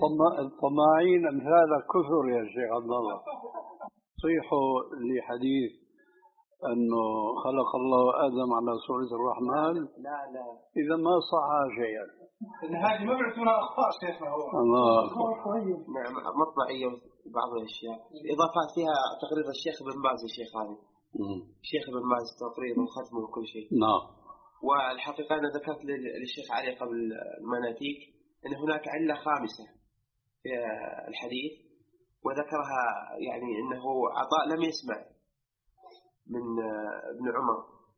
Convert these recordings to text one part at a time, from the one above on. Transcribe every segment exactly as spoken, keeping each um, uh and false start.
الطماعين أمثال كثر يا شيخ عبد الله. صيحوا لحديث أنه خلق الله آدم على صورة الرحمن. لا لا إذا ما صح شيئا. إن هذه ما بعتبرها أخطاء شيخنا هو. الله. نعم مطبعية بعض الأشياء. إضافات فيها تقرير الشيخ ابن باز الشيخ هذا. الشيخ ابن باز تقرير وختمه وكل شيء. نعم. والحقيقة أنا ذكرت للشيخ علي قبل المناتيك أن هناك علة خامسة في الحديث وذكرها يعني أنه عطاء لم يسمع من ابن عمر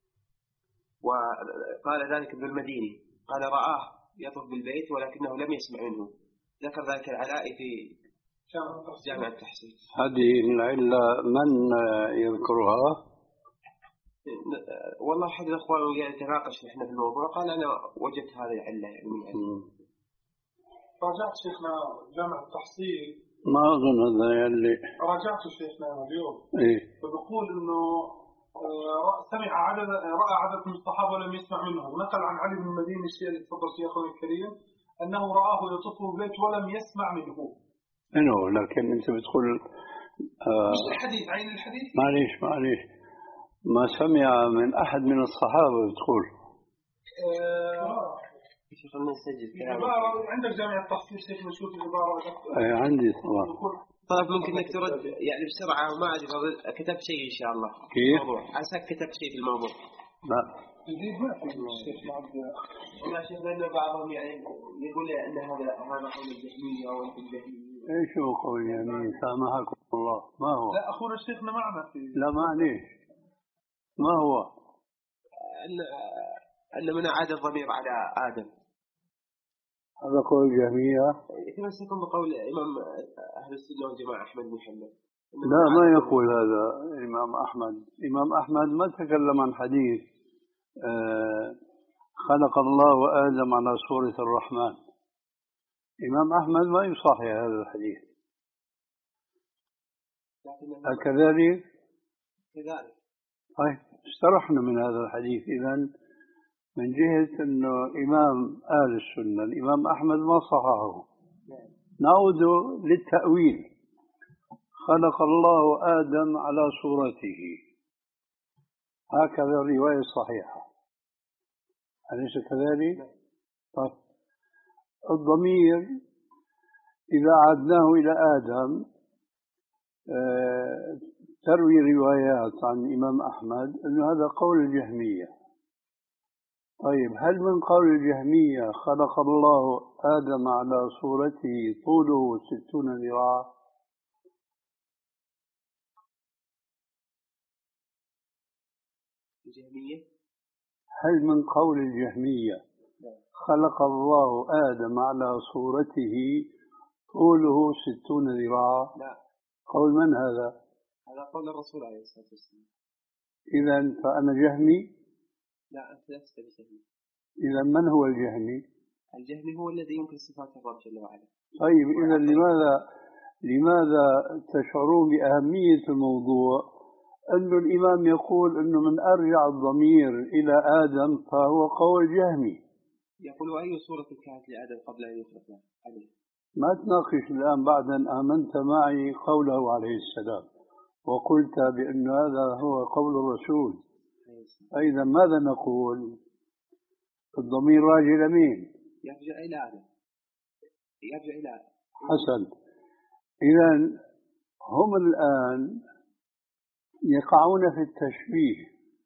وقال ذلك ابن المديني قال رآه يطوف بالبيت ولكنه لم يسمع منه. ذكر ذلك العلاء في جامع التحصيل. هذه العلة من يذكرها؟ والله أحد الأخوان يتناقش نحن في الموضوع قال أنا وجدت هذه العلة يعني. راجعت شيخنا جامع التحصيل ما أظن هذا اللي راجعت شيخنا اليوم. إيه. فبقول إنه سمع عدد رأى عدد من الصحابة ولم يسمع منهم. نقل عن علي بن المديني الشيء اللي تفضل فيه أخوي الكريم أنه رآه يطوف بالبيت ولم يسمع منه. إنه لكن أنت بتقول آه مش الحديث عين الحديث. معليش معليش ما سمع من أحد من الصحابة بتقول. آه خلنا نسجل العبارة عندك جامع التحصيل شيخ نشوف العبارة. أي عندي طبعا. طيب ممكن انك ترد يعني بسرعة وما أدري كتبت شيء إن شاء الله. كيف؟ عساك كتبت شيء في الموضوع. لا. جديد ما في الشيخ عبد. والله شيخ لأن بعضهم يعني يقول أن هذا هذا قول الجهمية أو الجهمية. إيش هو قول الجهمية؟ سامحكم الله ما هو؟ لا أخونا الشيخنا معنا في. لا معليش. ما هو؟ أن أن من أعاد الضمير على آدم. هذا قول الجهمية. يتمسكون بقول إمام أهل السنة والجماعة أحمد بن محمد. لا ما يقول هذا الإمام أحمد. الإمام أحمد ما تكلم عن حديث آه خلق الله آدم على صورة الرحمن. الإمام أحمد ما يصحح هذا الحديث. أكذلك؟ كذلك. طيب استرحنا من هذا الحديث. إذن من جهة أنه إمام أهل السنة الإمام أحمد ما صححه. نعود للتأويل. خلق الله آدم على صورته هكذا الرواية الصحيحة أليس كذلك؟ طيب الضمير إذا عدناه إلى آدم آه تروي روايات عن الإمام أحمد أن هذا قول الجهمية. طيب هل من قول الجهمية خلق الله آدم على صورته طوله ستون ذراعا؟ الجهمية هل من قول الجهمية خلق الله آدم على صورته طوله ستون ذراعا؟ لا. قول من هذا؟ هذا قول الرسول عليه الصلاة والسلام. إذن فأنا جهمي؟ لا أنت لست بجهمي. إذن من هو الجهمي؟ الجهمي هو الذي ينكر صفات الله جل وعلا. طيب إذن لماذا لماذا تشعرون بأهمية الموضوع أن الإمام يقول أنه من أرجع الضمير إلى آدم فهو قول جهمي؟ يقول أي صورة كانت لآدم قبل أن يخلق عليه. ما تناقش الآن بعد أن آمنت معي قوله عليه السلام وقلت بأن هذا هو قول الرسول. أيضا ماذا نقول؟ الضمير راجع إلى مين؟ يرجع إلى آدم. يرجع إلى آدم. حسن. إذن هم الآن يقعون في التشبيه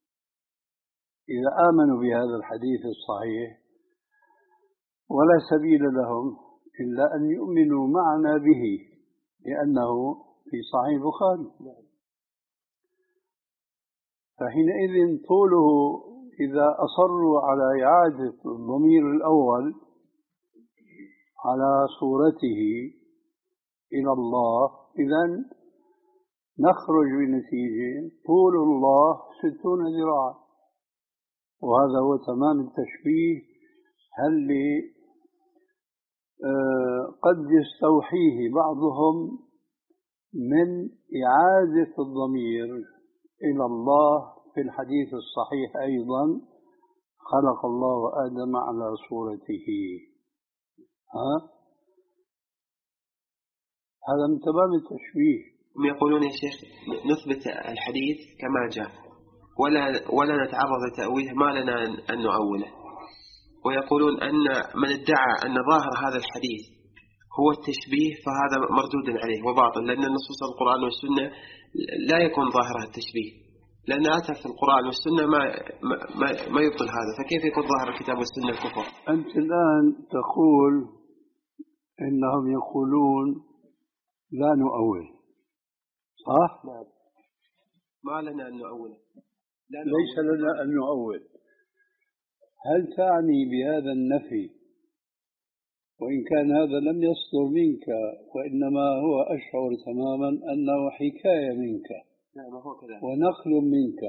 إذا آمنوا بهذا الحديث الصحيح ولا سبيل لهم إلا أن يؤمنوا معنا به لأنه في صحيح البخاري. فحينئذ طوله إذا أصروا على إعادة الضمير الأول على صورته إلى الله إذن نخرج بنتيجة طول الله ستون ذراعا وهذا هو تمام التشبيه اللي آه قد يستوحيه بعضهم من إعادة الضمير إلى الله في الحديث الصحيح أيضا خلق الله آدم على صورته. ها هذا من تمام التشبيه. هم يقولون يا شيخ نثبت الحديث كما جاء ولا ولا نتعرض لتأويله، ما لنا أن نؤوله. ويقولون أن من ادعى أن ظاهر هذا الحديث هو التشبيه فهذا مردود عليه وباطل، لأن النصوص القرآن والسنة لا يكون ظاهرها التشبيه، لأن أتى في القرآن والسنة ما ما ما يبطل هذا، فكيف يكون ظاهر الكتاب والسنة الكفر؟ أنت الآن تقول إنهم يقولون لا نؤول، صح؟ نعم. ما لنا أن نؤوله. ليس لنا أن نؤول. هل تعني بهذا النفي، وإن كان هذا لم يصدر منك وإنما هو أشعر تماما أنه حكاية منك نعم هو كذلك ونقل منك،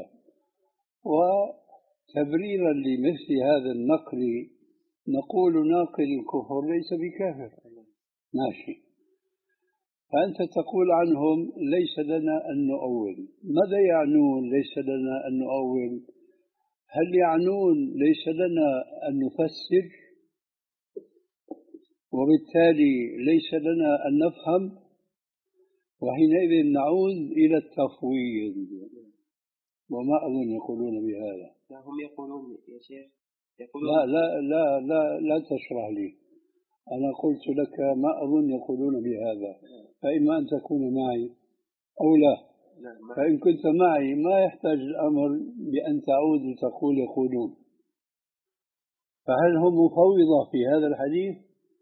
وتبريرا لمثل هذا النقل نقول ناقل الكفر ليس بكافر، ماشي. فأنت تقول عنهم ليس لنا أن نؤول. ماذا يعنون ليس لنا أن نؤول؟ هل يعنون ليس لنا أن نفسر وبالتالي ليس لنا أن نفهم؟ وحينئذ نعود إلى التفويض، وما أظن يقولون بهذا. لا هم يقولون يا شيخ يقولون لا لا لا لا, لا تشرح لي، أنا قلت لك ما أظن يقولون بهذا، فإما أن تكون معي أو لا. فإن كنت معي ما يحتاج الأمر بأن تعود وتقول يقولون. فهل هم مفوضة في هذا الحديث؟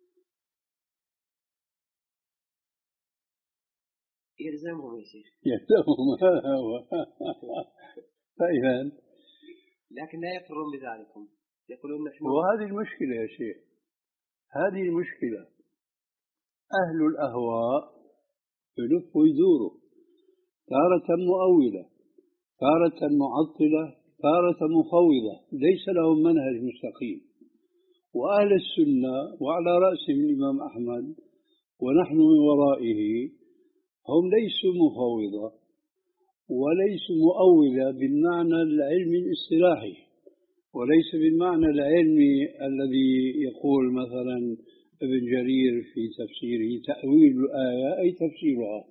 يلزمهم يا شيخ، يلزمهم هذا هو. فإذا لكن لا يقرون بذلك، يقولون نحن. وهذه المشكلة يا شيخ، هذه المشكلة. أهل الأهواء يلفوا يدوروا، تارة مؤولة، تارة معطلة، تارة مفوضة، ليس لهم منهج مستقيم. وأهل السنة وعلى رأسهم الإمام أحمد ونحن من ورائه هم ليسوا مفوضة وليسوا مؤولة بالمعنى العلمي الاصطلاحي، وليس بالمعنى العلمي الذي يقول مثلا ابن جرير في تفسيره تأويل الآية أي تفسيرها.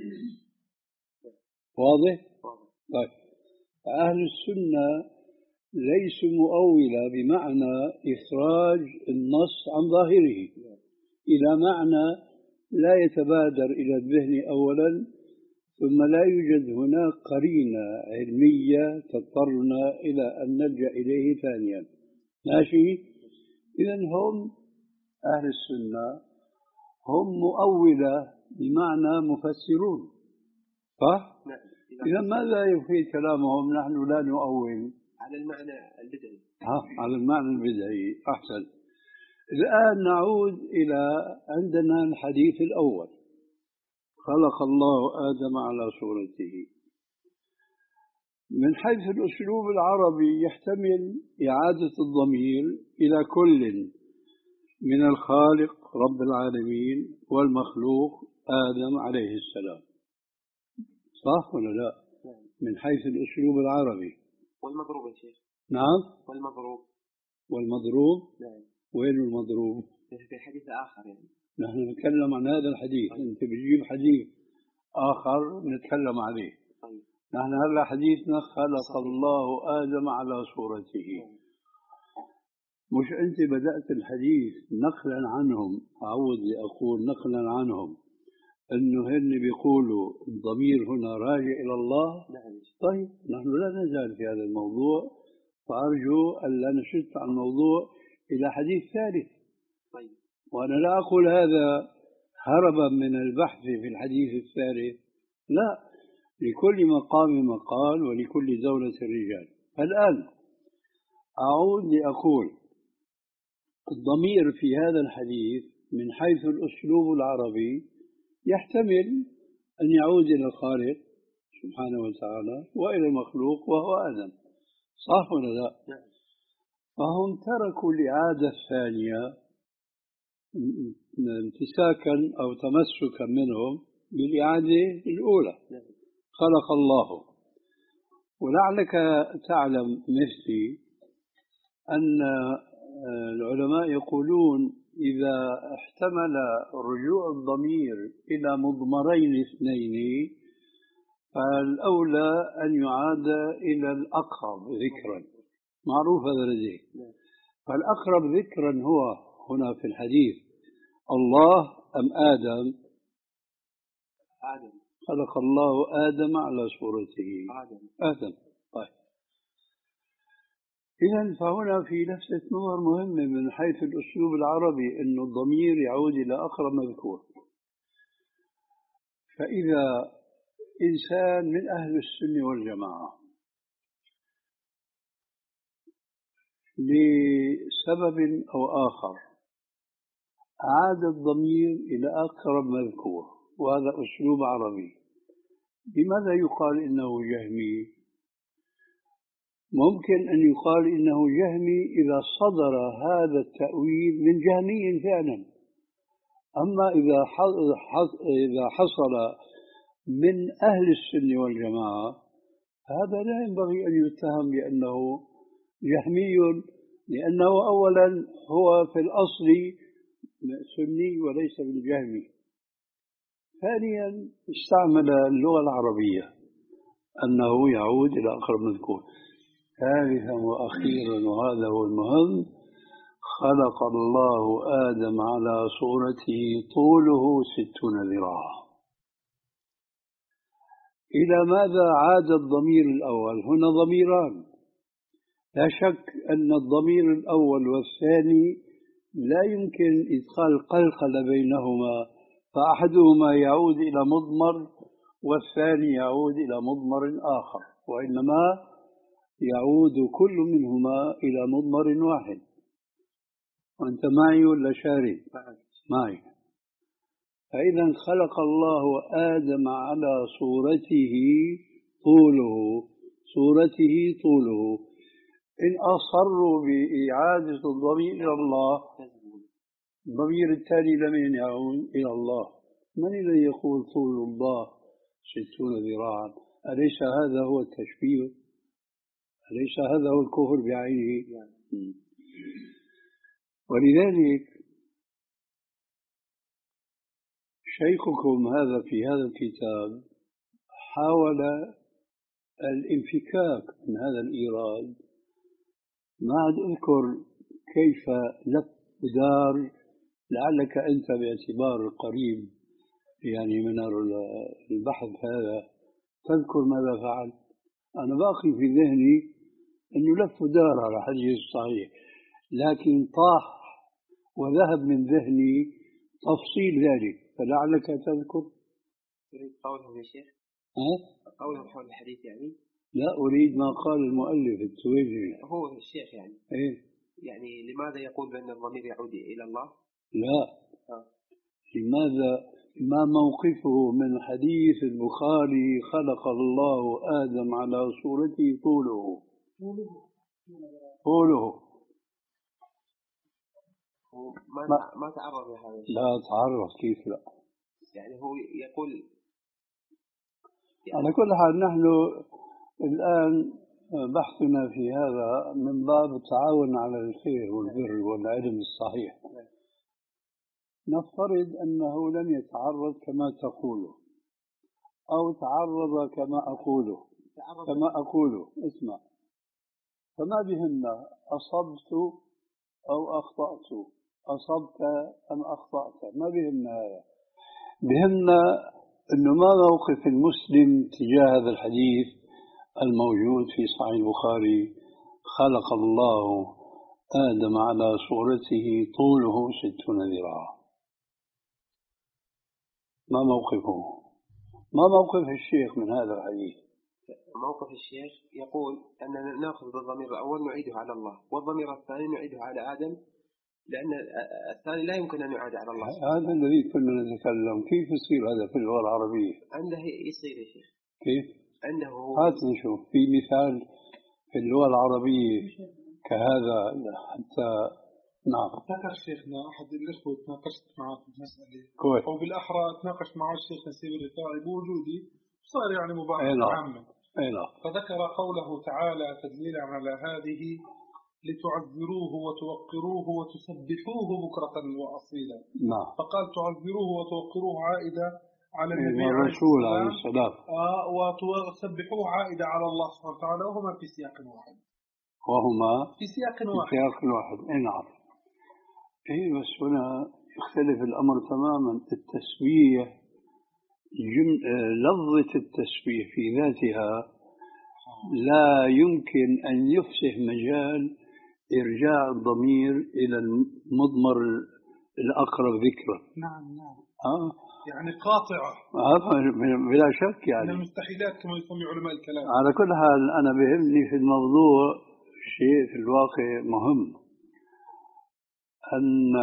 واضح؟ طيب، أهل السنة ليسوا مؤولة بمعنى إخراج النص عن ظاهره إلى معنى لا يتبادر إلى الذهن أولا، ثم لا يوجد هناك قرينة علمية تضطرنا إلى أن نلجأ إليه ثانيا. ماشي؟ إذن هم أهل السنة هم مؤولة بمعنى مفسرون، صح؟ إذا ماذا يفيد كلامهم نحن لا نؤول؟ على المعنى البدعي. ها، على المعنى البدعي. أحسن. الآن نعود إلى عندنا الحديث الأول، خلق الله آدم على صورته. من حيث الأسلوب العربي يحتمل إعادة الضمير إلى كل من الخالق رب العالمين والمخلوق آدم عليه السلام، صح ولا لا؟ من حيث الأسلوب العربي. والمضروب يا شيخ. نعم. والمضروب. والمضروب. نعم. وين المضروب؟ في حديث آخر يعني. نحن نتكلم عن هذا الحديث. طيب. أنت بتجيب حديث آخر نتكلم عليه. طيب. نحن هلا حديثنا خلق الله آدم على صورته. طيب. مش أنت بدأت الحديث نقلا عنهم، أعود لأقول نقلا عنهم أنه هن بيقولوا الضمير هنا راجع إلى الله. نعم. طيب نحن لا نزال في هذا الموضوع، فأرجو أن لا نشد عن الموضوع إلى حديث ثالث. طيب. وأنا لا أقول هذا هربا من البحث في الحديث الثالث، لا، لكل مقام مقال ولكل زولة رجال. الآن أعود لأقول الضمير في هذا الحديث من حيث الأسلوب العربي يحتمل أن يعود إلى الخالق سبحانه وتعالى وإلى المخلوق وهو آدم، صح ولا لا؟ فهم تركوا الإعادة الثانية امتساكا أو تمسكا منهم بالإعادة الأولى، خلق الله. ولعلك تعلم مثلي أن العلماء يقولون إذا احتمل رجوع الضمير إلى مضمرين اثنين فالأولى أن يعاد إلى الأقرب ذكرا، معروف هذا لديه. فالأقرب ذكرا هو هنا في الحديث الله أم آدم؟ آدم. خلق الله آدم على صورته. آدم. آدم. طيب، إذن فهنا في لفتة نظر مهمة من حيث الأسلوب العربي أن الضمير يعود إلى أقرب مذكور. فإذا إنسان من أهل السنة والجماعة لسبب أو آخر عاد الضمير إلى أقرب مذكور، وهذا أسلوب عربي، لماذا يقال إنه جهمي؟ ممكن أن يقال إنه جهمي إذا صدر هذا التأويل من جهمي فعلا، أما إذا إذا حصل من أهل السنة والجماعة هذا لا ينبغي أن يتهم بأنه جهمي، لأنه أولا هو في الأصل سني وليس بالجهمي. ثانيا استعمل اللغة العربية أنه يعود إلى أقرب مذكور. ثالثا وأخيرا وهذا هو المهم، خلق الله آدم على صورته طوله ستون ذراعا. إلى ماذا عاد الضمير الأول؟ هنا ضميران، لا شك أن الضمير الأول والثاني لا يمكن إدخال قلقلة بينهما، فأحدهما يعود إلى مضمر والثاني يعود إلى مضمر آخر، وإنما يعود كل منهما إلى مضمر واحد. وأنت معي ولا شاري؟ معي. فإذا خلق الله آدم على صورته طوله، صورته طوله. إن أصروا بإعادة الضمير إلى الله، الضمير التالي لمن يعود إلى الله؟ من الذي يقول طول الله ستون ذراعا؟ أليس هذا هو التشبيه؟ أليس هذا هو الكفر بعينه؟ ولذلك شيخكم هذا في هذا الكتاب حاول الانفكاك من هذا الإيراد. ما عاد أذكر كيف لف ودار، لعلك أنت باعتبار القريب يعني من البحث هذا تذكر ماذا فعل. أنا باقي في ذهني أنه لف ودار على حديث صحيح، لكن طاح وذهب من ذهني تفصيل ذلك، فلعلك تذكر. تريد قوله يا شيخ؟ ها؟ قوله حول الحديث يعني؟ لا، أريد ما قال المؤلف التويجري. هو الشيخ يعني؟ إيه؟ يعني لماذا يقول بأن الضمير يعود إلى الله؟ لا. ها. لماذا ما موقفه من حديث البخاري خلق الله آدم على صورته طوله طوله ما ما, ما تعرض لهذا الشيء. لا تعرض، كيف لا؟ يعني هو يقول يعني على كل حال نحن الآن بحثنا في هذا من باب التعاون على الخير والبر والعلم الصحيح. نفترض أنه لم يتعرض كما تقوله أو تعرض كما أقوله كما أقوله اسمع، فما بهمنا أصبت أو أخطأت، أصبت أم أخطأت، ما بهمنا هذا. بهمنا أنه ما موقف المسلم تجاه هذا الحديث الموجود في صحيح البخاري خلق الله آدم على صورته طوله ستون ذراعا. ما موقفه؟ ما موقف الشيخ من هذا الحديث؟ موقف الشيخ يقول أننا نأخذ بالضمير الأول نعيده على الله، والضمير الثاني نعيده على آدم، لأن الثاني لا يمكن أن يعاد على الله. هذا الذي كنا نتكلم، كيف يصير هذا في اللغة العربية؟ عنده يصير يا شيخ. كيف؟ عنده هو. هات نشوف في مثال في اللغة العربية كهذا حتى. نعم. ذكر شيخنا أحد الأخوة تناقشت معه في مسألة، كويس. أو بالأحرى تناقش مع الشيخ نسيب الرفاعي بوجودي، صار يعني مباحث عامة. أي لا. فذكر قوله تعالى تدليلا على هذه لتعذروه وتوقروه وتسبحوه بكرة وأصيلا. نعم. فقال تعذروه وتوقروه عائدة على النبي الرسول عليه السلام السلام، آه وتسبحوه عائدة على الله سبحانه وتعالى، وهما في سياق واحد. وهما في سياق واحد. في سياق واحد. إيه نعم. إيه بس هنا يختلف الأمر تماما. التسبيح جن... لفظة التسبيح في ذاتها لا يمكن أن يفسح مجال إرجاع الضمير إلى المضمر الأقرب ذكرا. نعم نعم. آه. يعني قاطعة. آه بلا شك يعني. من المستحيلات كما يسمي علماء الكلام. على كل حال أنا بهمني في الموضوع شيء في الواقع مهم، أن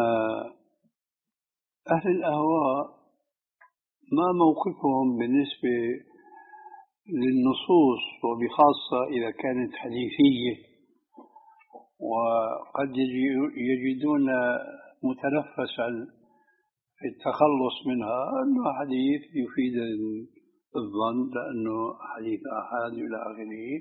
أهل الأهواء ما موقفهم بالنسبة للنصوص، وبخاصة إذا كانت حديثية، وقد يجدون متنفسا في التخلص منها أنه حديث يفيد الظن لأنه حديث أحد إلى آخره.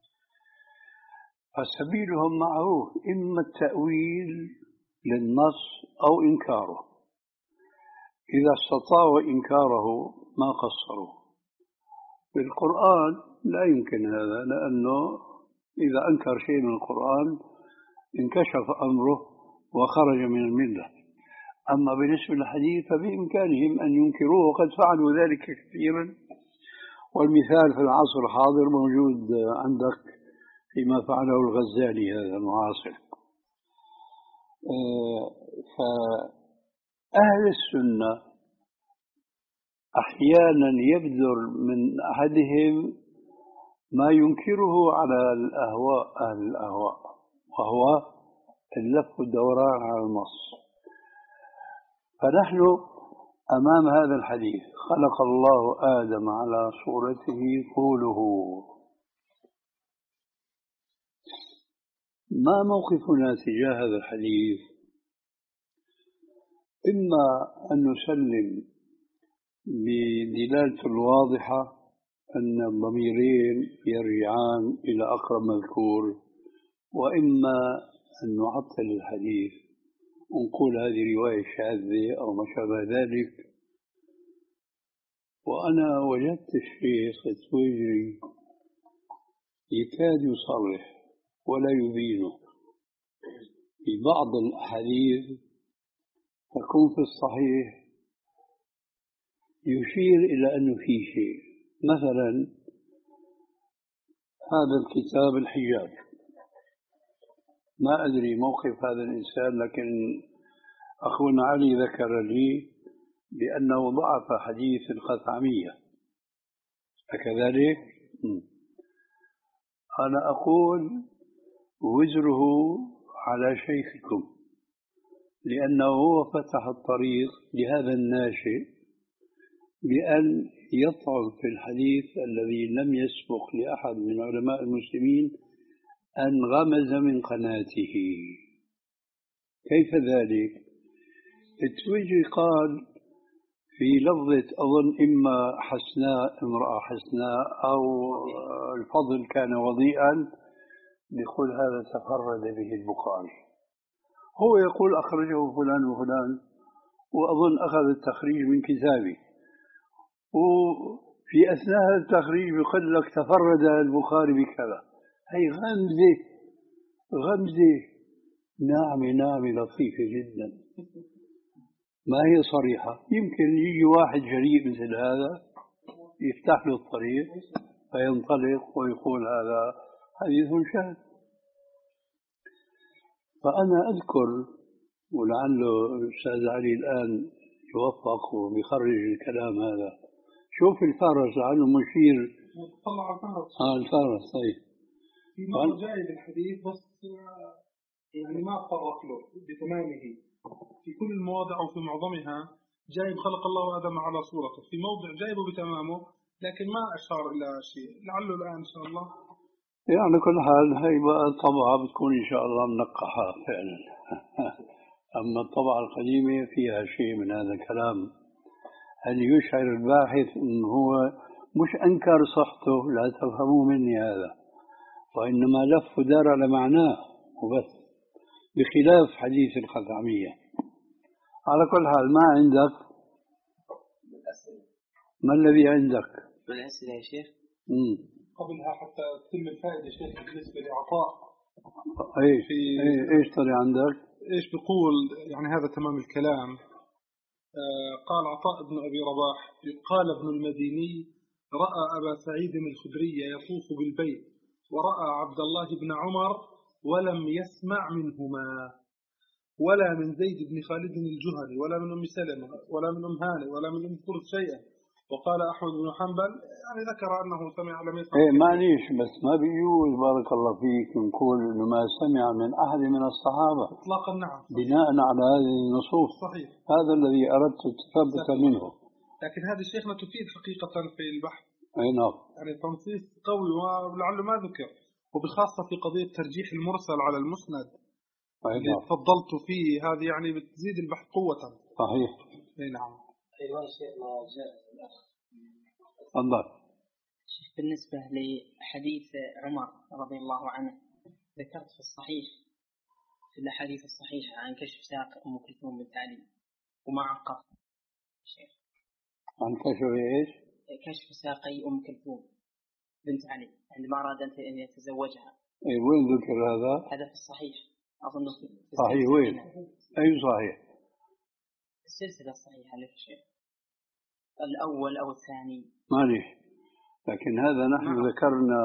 فسبيلهم معروف، إما التأويل للنص أو إنكاره. إذا استطاعوا إنكاره ما قصروا. في القرآن لا يمكن هذا، لأنه إذا أنكر شيء من القرآن انكشف أمره وخرج من الملة. أما بالنسبة للحديث فبإمكانهم أن ينكروه، وقد فعلوا ذلك كثيرا، والمثال في العصر الحاضر موجود عندك فيما فعله الغزالي هذا المعاصر. فأهل السنة أحيانا يبدر من أحدهم ما ينكره على الأهواء أهل الأهواء، وهو اللف والدوران على النص. فنحن أمام هذا الحديث: خلق الله آدم على صورته طوله. ما موقفنا تجاه هذا الحديث؟ إما أن نسلم بدلالة الواضحة أن الضميرين يرجعان إلى أقرب مذكور، وإما أن نعطل الحديث ونقول هذه رواية شاذة أو ما شابه ذلك. وأنا وجدت الشيخ التويجري يكاد يصرح ولا يبينه في بعض الأحاديث تكون في الصحيح يشير إلى أنه في شيء. مثلا هذا الكتاب الحجاب، ما أدري موقف هذا الإنسان، لكن أخونا علي ذكر لي بأنه ضعف حديث الخثعمية، أكذلك؟ أنا أقول وزره على شيخكم، لأنه هو فتح الطريق لهذا الناشئ بأن يطعن في الحديث الذي لم يسبق لأحد من علماء المسلمين أن غمز من قناته. كيف ذلك؟ التويجي قال في لفظة أظن إما حسناء، امرأة حسناء، أو الفضل كان وضيئا، يقول هذا تفرد به البخاري. هو يقول أخرجه فلان وفلان، وأظن أخذ التخريج من كتابي، وفي أثناء التخريج يقول لك تفرد البخاري بكذا. هي غمزة غمزة ناعمة ناعمة لطيفة جدا، ما هي صريحة. يمكن يجي واحد جريء مثل هذا يفتح له الطريق فينطلق ويقول هذا حديث شاذ. فأنا أذكر، ولعله الأستاذ علي الآن يوفق وبيخرج الكلام هذا، شوف الفارس عنه مشير. طلع الفارس. اه الفارس. طيب في مرة جاي بالحديث بس يعني ما طرق له بتمامه في كل المواضع أو في معظمها. جايب خلق الله آدم على صورته، في موضع جايبه بتمامه لكن ما أشار إلى شيء، لعله الآن إن شاء الله. يعني كل حال هي بقى الطبعة بتكون إن شاء الله منقحة فعلا. أما الطبعة القديمة فيها شيء من هذا الكلام، أن يشعر الباحث أنه هو مش أنكر صحته، لا تفهموا مني هذا، وإنما لف ودار على معناه وبس، بخلاف حديث الخثعمية. على كل حال ما عندك؟ ما الذي عندك؟ بالأسئلة يا شيخ. مم. قبلها حتى تتم الفائدة شيخ بالنسبة لعطاء. ايش ايش طلع عندك؟ ايش بيقول يعني هذا تمام الكلام. آه قال عطاء بن أبي رباح قال ابن المديني رأى أبا سعيد الخدري يطوف بالبيت ورأى عبد الله بن عمر ولم يسمع منهما ولا من زيد بن خالد الجهني ولا من أم سلمة ولا من أم هانئ ولا من أم كرد شيئا. وقال أحمد بن حنبل يعني ذكر أنه سمع لم يسمع. ايه معليش، بس ما بيجوز بارك الله فيك نقول إنه ما سمع من أحد من الصحابة إطلاقا. نعم بناء على هذه النصوص. صحيح. هذا الذي أردت التثبت منه. لكن هذه شيخنا تفيد حقيقة في البحث. أي نعم. يعني تنصيص قوي ولعله ما ذكر، وبخاصة في قضية ترجيح المرسل على المسند اللي تفضلت فيه، هذه يعني بتزيد البحث قوة. صحيح. اي نعم. ايضا شيخنا جاء الاخ تفضل. شيخ بالنسبة لحديث عمر رضي الله عنه ذكرت في الصحيح في الأحاديث الصحيحة عن كشف ساق أم كلثوم بنت علي وما عقب شيخ. عن كشف ايش؟ كشف ساقي أم كلثوم بنت علي عندما أراد أن يتزوجها. اي وين ذكر هذا؟ هذا في الصحيح أظن. في صحيح وين؟ أي صحيح؟ السلسلة الصحيحة للشيخ الأول أو الثاني معليش، لكن هذا نحن نعم. ذكرنا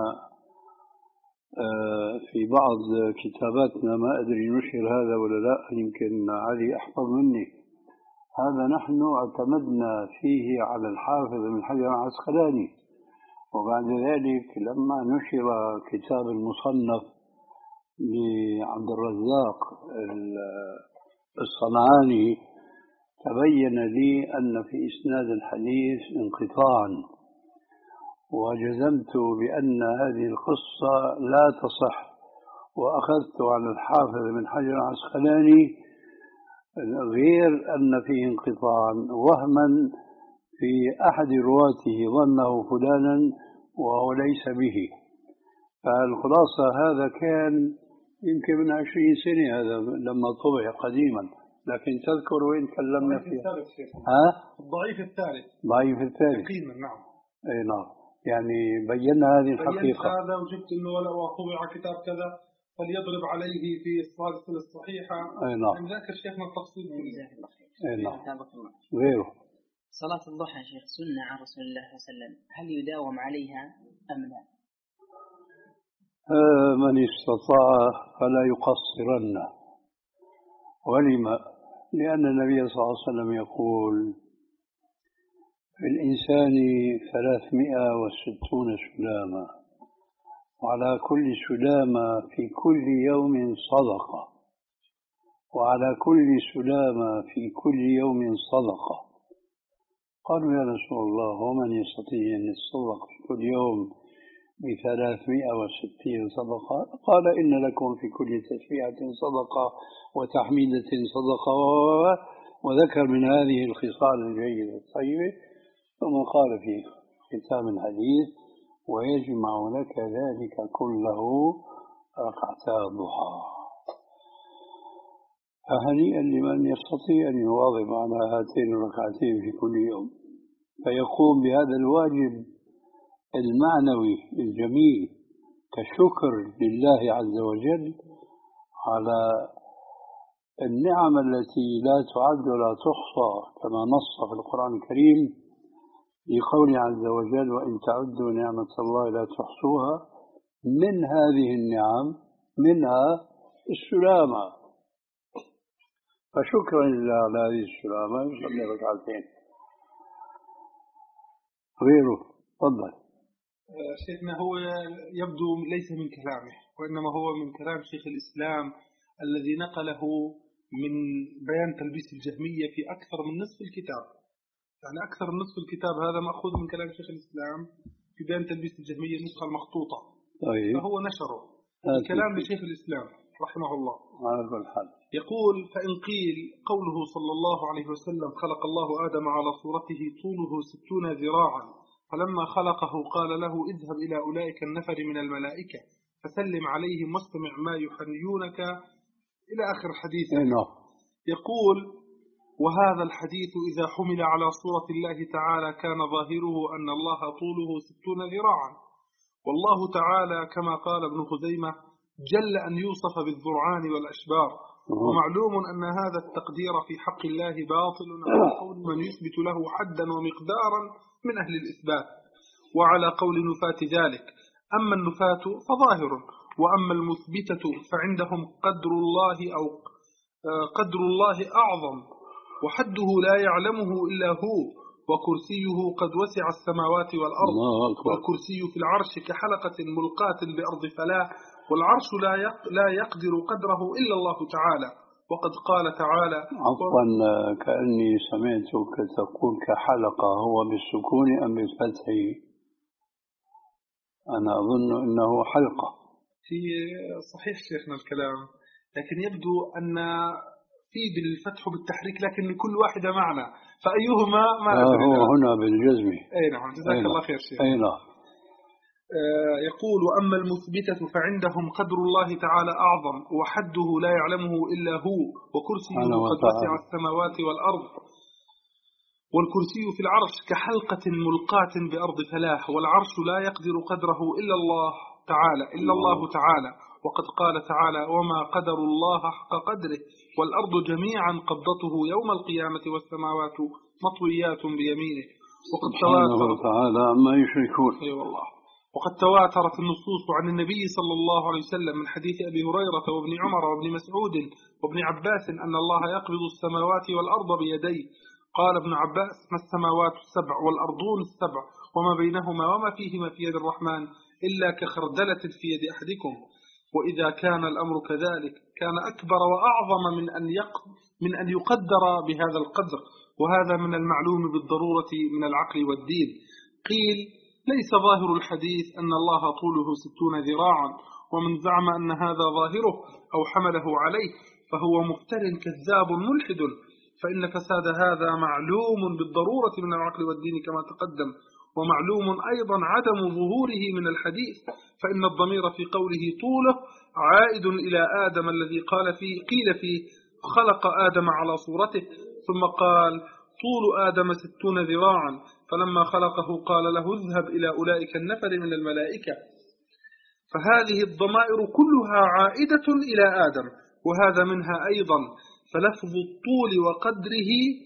في بعض كتاباتنا، ما أدري نشر هذا ولا لا، يمكن علي أحفظ مني. هذا نحن اعتمدنا فيه على الحافظ ابن حجر العسقلاني، وبعد ذلك لما نشر كتاب المصنف لعبد الرزاق الصنعاني تبين لي أن في إسناد الحديث انقطاعا، وجزمت بأن هذه القصة لا تصح، وأخذت على الحافظ بن حجر العسقلاني غير أن فيه انقطاعا وهما في أحد رواته ظنه فلانا وهو ليس به. فالخلاصة هذا كان يمكن من عشرين سنة هذا لما طبع قديما، لكن تذكر وين تكلمنا فيه؟ ها؟ الضعيف الثالث. ضعيف الثالث. تقريبا نعم. اي نعم. يعني بينا هذه الحقيقة. بينت هذا وجبت انه ولو طبع كتاب كذا فليضرب عليه في الصادقة الصحيحة. اي نعم. من ذاك الشيخنا التفصيل. اي نعم. غيره. صلاة الضحى شيخ سنة عن رسول الله صلى الله عليه وسلم، هل يداوم عليها أم لا؟ آه من استطاع فلا يقصرن. ولما؟ لأن النبي صلى الله عليه وسلم يقول في الإنسان ثلاثمائة وستون سلامة، وعلى كل سلامة في كل يوم صدقة، وعلى كل سلامة في كل يوم صدقة. قالوا يا رسول الله ومن يستطيع أن يتصدق في كل يوم بثلاثمائة وستين صدقة؟ قال إن لكم في كل تسبيحة صدقة وتحميدة صدقة، وذكر من هذه الخصال الجيدة الطيبة، ثم قال في ختام الحديث ويجمع لك ذلك كله ركعتا الضحى. فهنيئا لمن يستطيع أن يواظب على هاتين الركعتين في كل يوم، فيقوم بهذا الواجب المعنوي الجميل كشكر لله عز وجل على النعم التي لا تعد ولا تحصى، كما نص في القرآن الكريم لقوله عز وجل وإن تعدوا نعمة الله لا تحصوها. من هذه النعم منها السلامة، فشكرا لله على هذه السلامة يصلي ركعتين. غيره تفضل. شيخنا هو يبدو ليس من كلامه، وإنما هو من كلام شيخ الإسلام الذي نقله من بيان تلبيس الجهمية في أكثر من نصف الكتاب. يعني أكثر من نصف الكتاب هذا مأخوذ من كلام شيخ الإسلام في بيان تلبيس الجهمية النسخة المخطوطة. طيب. فهو نشره الكلام لشيخ الإسلام رحمه الله. على كل حال يقول فإن قيل قوله صلى الله عليه وسلم خلق الله آدم على صورته طوله ستون ذراعا، فلما خلقه قال له اذهب إلى أولئك النفر من الملائكة فسلم عليهم واستمع ما يحنيونك إلى آخر الحديث. يقول: وهذا الحديث إذا حمل على صورة الله تعالى كان ظاهره أن الله طوله ستون ذراعا، والله تعالى كما قال ابن خزيمة جل أن يوصف بالذرعان والأشبار، ومعلوم أن هذا التقدير في حق الله باطل على قول من يثبت له حدا ومقدارا من أهل الإثبات، وعلى قول نفاة ذلك. أما النفاة فظاهر، وأما المثبتة فعندهم قدر الله أو قدر الله أعظم، وحده لا يعلمه إلا هو، وكرسيه قد وسع السماوات والأرض، والكرسي في العرش كحلقة ملقاة بأرض فلاة، والعرش لا يقدر قدره إلا الله تعالى. وقد قال تعالى: عفوا كأني سمعتك تقول كحلقة، هو بالسكون أم بالفتح؟ أنا أظن أنه حلقة. في صحيح شيخنا الكلام، لكن يبدو أن في بالفتح بالتحريك، لكن لكل واحدة معنى، فأيهما ما أدري. هو هنا بالجزم. أي نعم، جزاك الله خير شيخ. أي نعم. آه يقول: وأما المثبتة فعندهم قدر الله تعالى أعظم، وحده لا يعلمه إلا هو، وكرسيه قد وسع السماوات والأرض، والكرسي في العرش كحلقة ملقاة بأرض فلاح، والعرش لا يقدر قدره إلا الله تعالى إلا الله تعالى. وقد قال تعالى: وما قدر الله حق قدره، والأرض جميعا قبضته يوم القيامة والسماوات مطويات بيمينه. وقد تواترت تعالى ما يشركون. أي والله. وقد تواترت النصوص عن النبي صلى الله عليه وسلم من حديث أبي هريرة وابن عمر وابن مسعود وابن عباس أن الله يقبض السماوات والأرض بيديه. قال ابن عباس: ما السماوات السبع والأرضون السبع وما بينهما وما فيهما في يد الرحمن إلا كخردلة في يد أحدكم. وإذا كان الأمر كذلك كان أكبر وأعظم من أن من أن يقدر بهذا القدر، وهذا من المعلوم بالضرورة من العقل والدين. قيل: ليس ظاهر الحديث أن الله طوله ستون ذراعا، ومن زعم أن هذا ظاهره أو حمله عليه فهو مفتر كذاب ملحد، فإن فساد هذا معلوم بالضرورة من العقل والدين كما تقدم، ومعلوم أيضا عدم ظهوره من الحديث، فإن الضمير في قوله طوله عائد إلى آدم الذي قال فيه قيل فيه خلق آدم على صورته، ثم قال طول آدم ستون ذراعا، فلما خلقه قال له اذهب إلى أولئك النفر من الملائكة. فهذه الضمائر كلها عائدة إلى آدم، وهذا منها أيضا. فلفظ الطول وقدره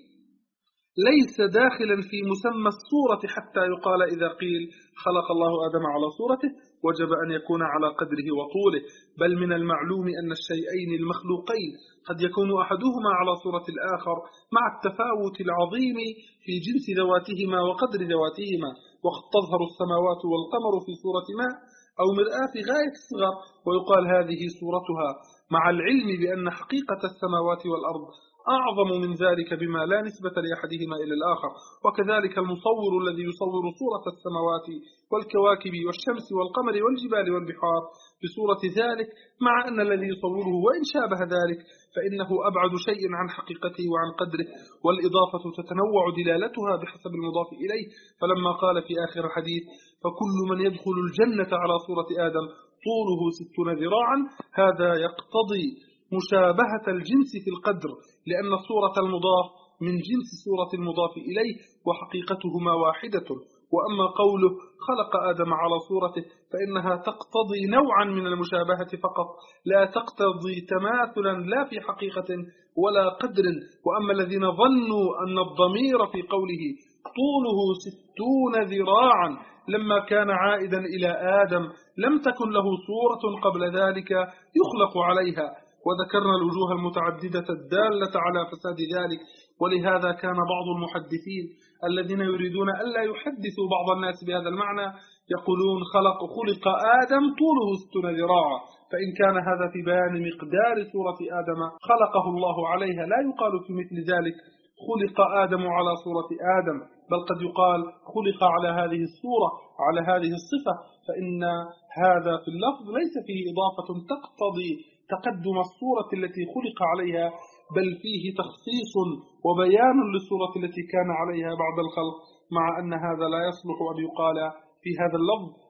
ليس داخلا في مسمى الصورة حتى يقال إذا قيل خلق الله آدم على صورته وجب أن يكون على قدره وطوله، بل من المعلوم أن الشيئين المخلوقين قد يكون أحدهما على صورة الآخر مع التفاوت العظيم في جنس ذواتهما وقدر ذواتهما. وقد تظهر السماوات والقمر في صورة ماء أو مرآة في غاية الصغر ويقال هذه صورتها، مع العلم بأن حقيقة السماوات والأرض أعظم من ذلك بما لا نسبة لأحدهما إلى الآخر. وكذلك المصور الذي يصور صورة السماوات والكواكب والشمس والقمر والجبال والبحار بصورة ذلك، مع أن الذي يصوره وإن شابه ذلك فإنه أبعد شيء عن حقيقته وعن قدره، والإضافة تتنوع دلالتها بحسب المضاف إليه. فلما قال في آخر الحديث فكل من يدخل الجنة على صورة آدم طوله ستون ذراعا، هذا يقتضي مشابهة الجنس في القدر، لأن صورة المضاف من جنس صورة المضاف إليه وحقيقتهما واحدة. وأما قوله خلق آدم على صورته فإنها تقتضي نوعا من المشابهة فقط، لا تقتضي تماثلا لا في حقيقة ولا قدر. وأما الذين ظنوا أن الضمير في قوله طوله ستون ذراعا لما كان عائدا إلى آدم لم تكن له صورة قبل ذلك يخلق عليها، وذكرنا الوجوه المتعددة الدالة على فساد ذلك. ولهذا كان بعض المحدثين الذين يريدون ألا يحدثوا بعض الناس بهذا المعنى يقولون خلق خلق آدم طوله ستون ذراعا، فإن كان هذا في بيان مقدار صورة آدم خلقه الله عليها لا يقال في مثل ذلك خلق آدم على صورة آدم، بل قد يقال خلق على هذه الصورة على هذه الصفة، فإن هذا في اللفظ ليس فيه إضافة تقتضي تقدم الصورة التي خلق عليها، بل فيه تخصيص وبيان للصورة التي كان عليها بعد الخلق، مع أن هذا لا يصلح أن يقال في هذا اللفظ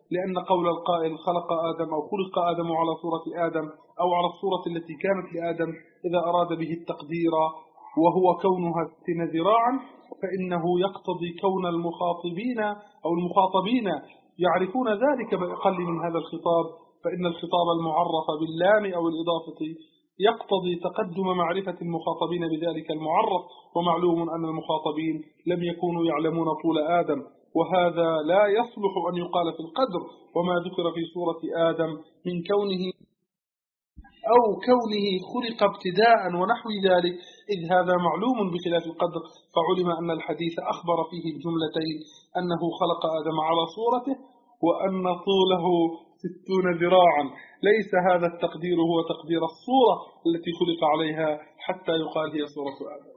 لأن قول القائل خلق آدم أو خلق آدم على صورة آدم أو على الصورة التي كانت لآدم إذا أراد به التقدير وهو كونها ستين ذراعا، فإنه يقتضي كون المخاطبين أو المخاطبين يعرفون ذلك بأقل من هذا الخطاب، فإن الخطاب المعرف باللام أو الإضافة يقتضي تقدم معرفة المخاطبين بذلك المعرف، ومعلوم أن المخاطبين لم يكونوا يعلمون طول آدم، وهذا لا يصلح أن يقال في القدر وما ذكر في سورة آدم من كونه أو كونه خلق ابتداء ونحو ذلك، إذ هذا معلوم بخلاف القدر، فعلم أن الحديث أخبر فيه الجملتين أنه خلق آدم على صورته وأن طوله ستون ذراعا. ليس هذا التقدير هو تقدير الصورة التي خلق عليها حتى يقال هي صورة آدم.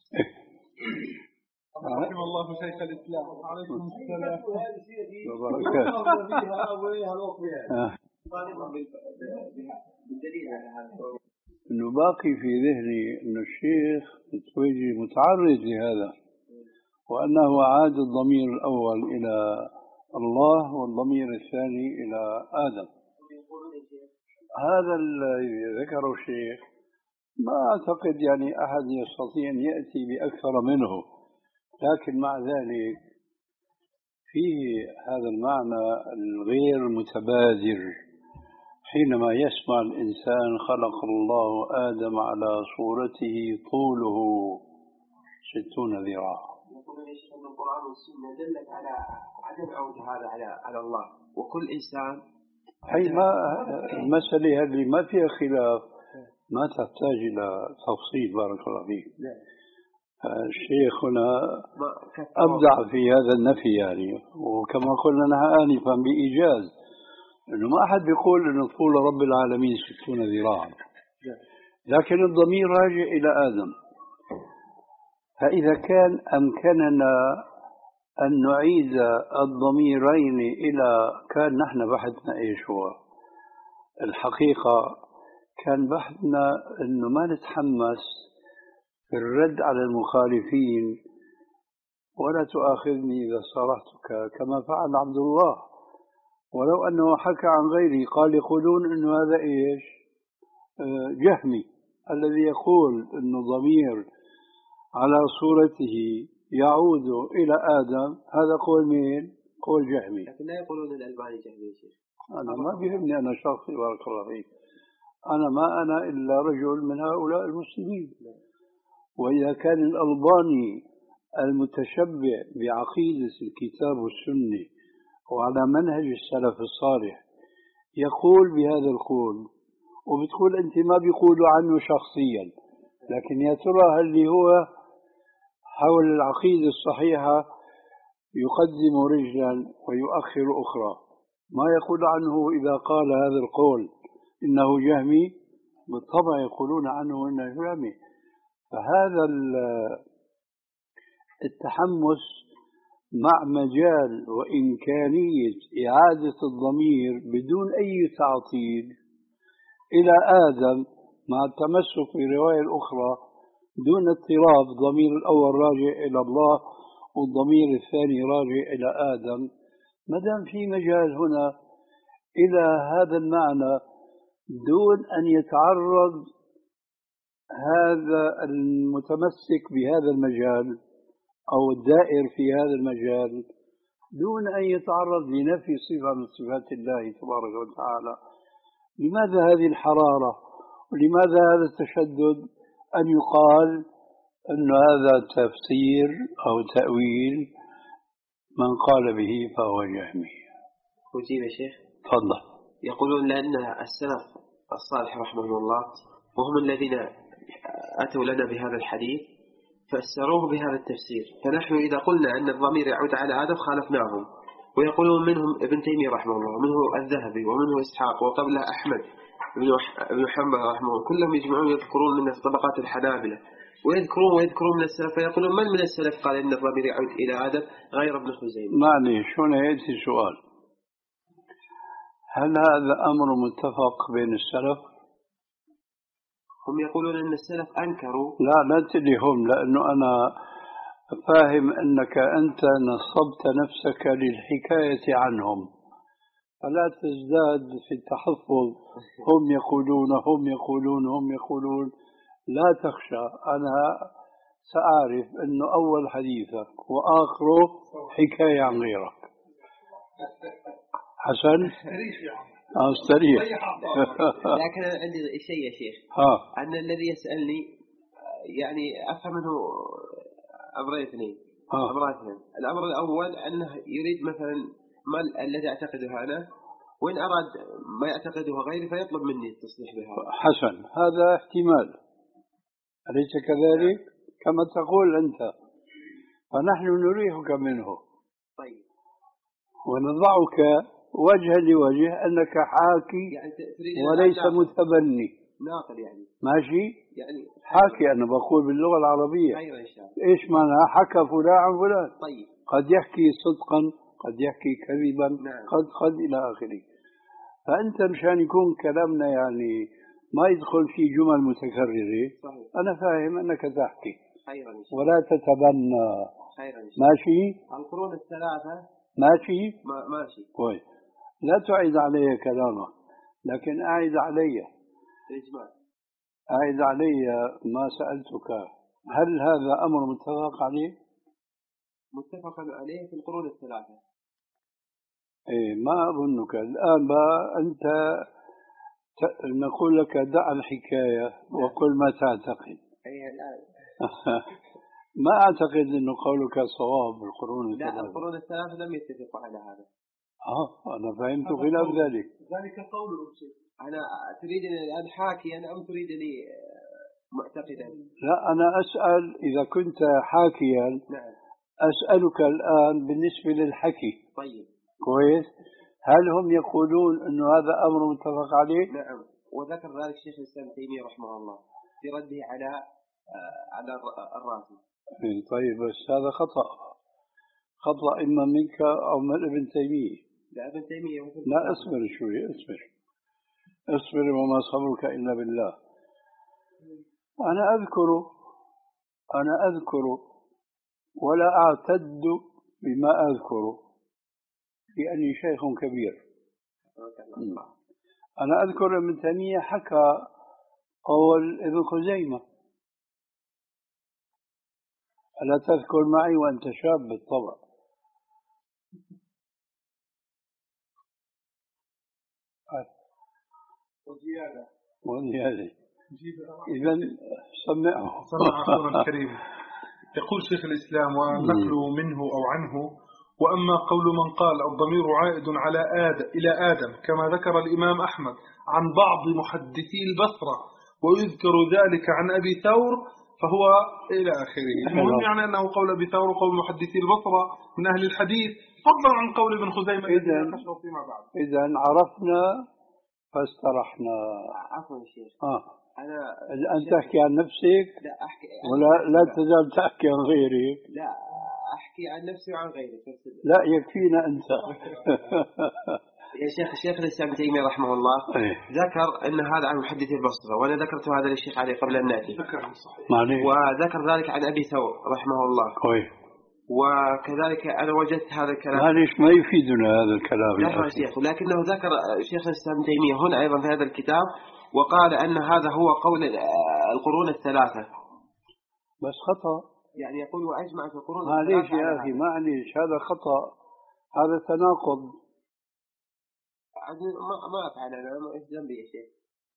رحم الله شيخ الإسلام. عليكم السلام. إنه باقي في ذهني إنه الشيخ متوجه متعرض لهذا، وأنه عاد الضمير الأول إلى الله والضمير الثاني إلى آدم. هذا الذي ذكره الشيخ ما أعتقد يعني أحد يستطيع أن يأتي بأكثر منه، لكن مع ذلك فيه هذا المعنى الغير متبادر حينما يسمع الإنسان خلق الله آدم على صورته طوله ستون ذراعا. يقول ليش أن القرآن والسنة دلت على عدم عود هذا على على الله، وكل إنسان هي ما المسألة اللي ما فيها خلاف، ما تحتاج إلى تفصيل. بارك الله فيك. الشيخ هنا أبدع في هذا النفي يعني، وكما قلنا نحن آنفا بإيجاز إنه ما أحد بيقول إنه طول رب العالمين ستون ذراعا، لكن الضمير راجع إلى آدم. فإذا كان أمكننا أن نعيد الضميرين إلى، كان نحن بحثنا إيش هو الحقيقة، كان بحثنا إنه ما نتحمس في الرد على المخالفين، ولا تؤاخذني إذا صرحتك كما فعل عبد الله، ولو أنه حكى عن غيره. قال يقولون إنه هذا إيش جهمي الذي يقول إنه ضمير على صورته يعود إلى آدم، هذا قول مين؟ قول جهمي. لكن لا يقولون الألباني جهمي. أنا ما بيهمني أنا شخصي، بارك الله فيك، أنا ما أنا إلا رجل من هؤلاء المسلمين. وإذا كان الألباني المتشبع بعقيدة الكتاب والسنة وعلى منهج السلف الصالح يقول بهذا القول، وبتقول أنت ما بيقولوا عنه شخصيا، لكن يا ترى هل هو حول العقيدة الصحيحة يقدم رجلا ويؤخر أخرى؟ ما يقول عنه إذا قال هذا القول إنه جهمي، بالطبع يقولون عنه إنه جهمي. فهذا التحمس مع مجال وإمكانية إعادة الضمير بدون أي تعطيل إلى آدم، مع التمسك بالرواية الأخرى دون اضطراب، ضمير الأول راجع إلى الله والضمير الثاني راجع إلى آدم. ما دام في مجال هنا إلى هذا المعنى دون أن يتعرض هذا المتمسك بهذا المجال أو الدائر في هذا المجال دون أن يتعرض لنفي صفة من صفات الله تبارك وتعالى، لماذا هذه الحرارة ولماذا هذا التشدد أن يقال أن هذا تفسير أو تأويل من قال به فهو جهمي؟ أجيب يا شيخ. تفضل. يقولون لأن السلف الصالح رحمه الله وهم الذين أتوا لنا بهذا الحديث فسروه بهذا التفسير، فنحن إذا قلنا أن الضمير يعود على آدم خالفناهم. ويقولون منهم ابن تيمية رحمه الله، ومنه الذهبي، ومنه إسحاق، وقبله أحمد بن حنبل رحمه الله، كلهم يجمعون يذكرون من طبقات الحنابلة ويذكرون ويذكرون من السلف، فيقولون من من السلف قال إن الضمير يعود إلى آدم غير ابن خزيمة؟ معليش هنا يأتي سؤال، هل هذا أمر متفق بين السلف؟ هم يقولون أن السلف أنكروا. لا لا تدري هم، لأنه أنا فاهم أنك أنت نصبت نفسك للحكاية عنهم، فلا تزداد في التحفظ. هم يقولون هم يقولون هم يقولون. لا تخشى، أنا سأعرف أنه أول حديثك وآخره حكاية عن غيرك. حسن استريح. لكن عندي شيء يا شيخ، ها. أن الذي يسألني يعني أفهم منه أمرين اثنين. أمرين اثنين. الأمر الأول أنه يريد مثلا ما الذي أعتقده أنا، وإن أراد ما يعتقده غيري فيطلب مني التصريح بهذا. حسن، هذا احتمال، أليس كذلك؟ كما تقول أنت، فنحن نريحك منه. طيب. ونضعك وجها لوجه أنك حاكي يعني وليس متبني. ناقل يعني. ماشي؟ يعني حاكي، أنا بقول باللغة العربية. أيوة إن شاء الله. إيش معناها؟ حكى فلان عن فلان. طيب. قد يحكي صدقا، قد يحكي كذبا. نعم. قد قد إلى آخره. فأنت مشان يكون كلامنا يعني ما يدخل في جمل متكررة. صحيح. أنا فاهم أنك تحكي. خيرا إن شاء الله. ولا تتبنى. خيرا إن شاء الله. ماشي؟ القرون الثلاثة. ماشي؟ ما ماشي. كويس. لا تعيد علي كلامك، لكن أعد علي. الإجماع. أعد علي ما سألتك. هل هذا أمر متفق عليه؟ متفق عليه في القرون الثلاثة. إيه، ما أظنك الآن بقى أنت ت... نقول لك دع الحكاية وقل ما تعتقد. أي الآن. ما أعتقد أنه قولك صواب بالقرون الثلاثة. لا، القرون الثلاثة لم يتفقوا على هذا. آه، أنا فهمت خلاف ذلك. ذلك قول الشيخ. أنا تريدني الآن حاكيا أم تريدني معتقدا؟ لا، أنا أسأل إذا كنت حاكيا. نعم. أسألك الآن بالنسبة للحكي. طيب. كويس. هل هم يقولون أنه هذا أمر متفق عليه؟ نعم. وذكر ذلك الشيخ الإسلام تيمية رحمه الله في رده على على الرازي. طيب، بس هذا خطأ. خطأ إما منك أو من ابن تيمية. لا، ابن تيمية. لا، أصبر شوي، أصبر أصبر وما صبرك إلا بالله. أنا أذكر أنا أذكر ولا أعتد بما أذكر لأني شيخ كبير. أنا أذكر ابن تيمية حكى قول ابن خزيمة. ألا تذكر معي وأنت شاب بالطبع. وزيادة وزيادة. إذن سمعه. سمع أخونا الكريم. يقول شيخ الإسلام والنقل منه أو عنه: وأما قول من قال الضمير عائد على آدم إلى آدم كما ذكر الإمام أحمد عن بعض محدثي البصرة ويذكر ذلك عن أبي ثور فهو إلى آخره. المهم يعني أنه قول أبي ثور وقول محدثي البصرة من أهل الحديث فضلا عن قول ابن خزيمة. إذن عرفنا فاسترحنا. عفوا الشيخ. آه. أنا أنت تحكي عن نفسك؟ لا أحكي. ولا لا تزال تحكي عن غيرك؟ لا أحكي عن نفسي وعن غيري. لا، يكفينا أنت. يا شيخ الشيخ الإسلام تيمية رحمه الله ذكر أن هذا عن محدث البصرة، وأنا ذكرت هذا للشيخ علي قبل أن نأتي. وذكر ذلك عن أبي ثور رحمه الله. كويس. وكذلك أنا وجدت هذا الكلام. معليش ما يفيدنا هذا الكلام. لا يا شيخ، لكنه ذكر شيخ الإسلام تيمية هنا أيضا في هذا الكتاب وقال أن هذا هو قول القرون الثلاثة. بس خطأ. يعني يقول وأجمع في القرون الثلاثة. معليش يا أخي، معليش، هذا خطأ، هذا تناقض. ما ما أفعل أنا، ما إيش ذنبي يا شيخ.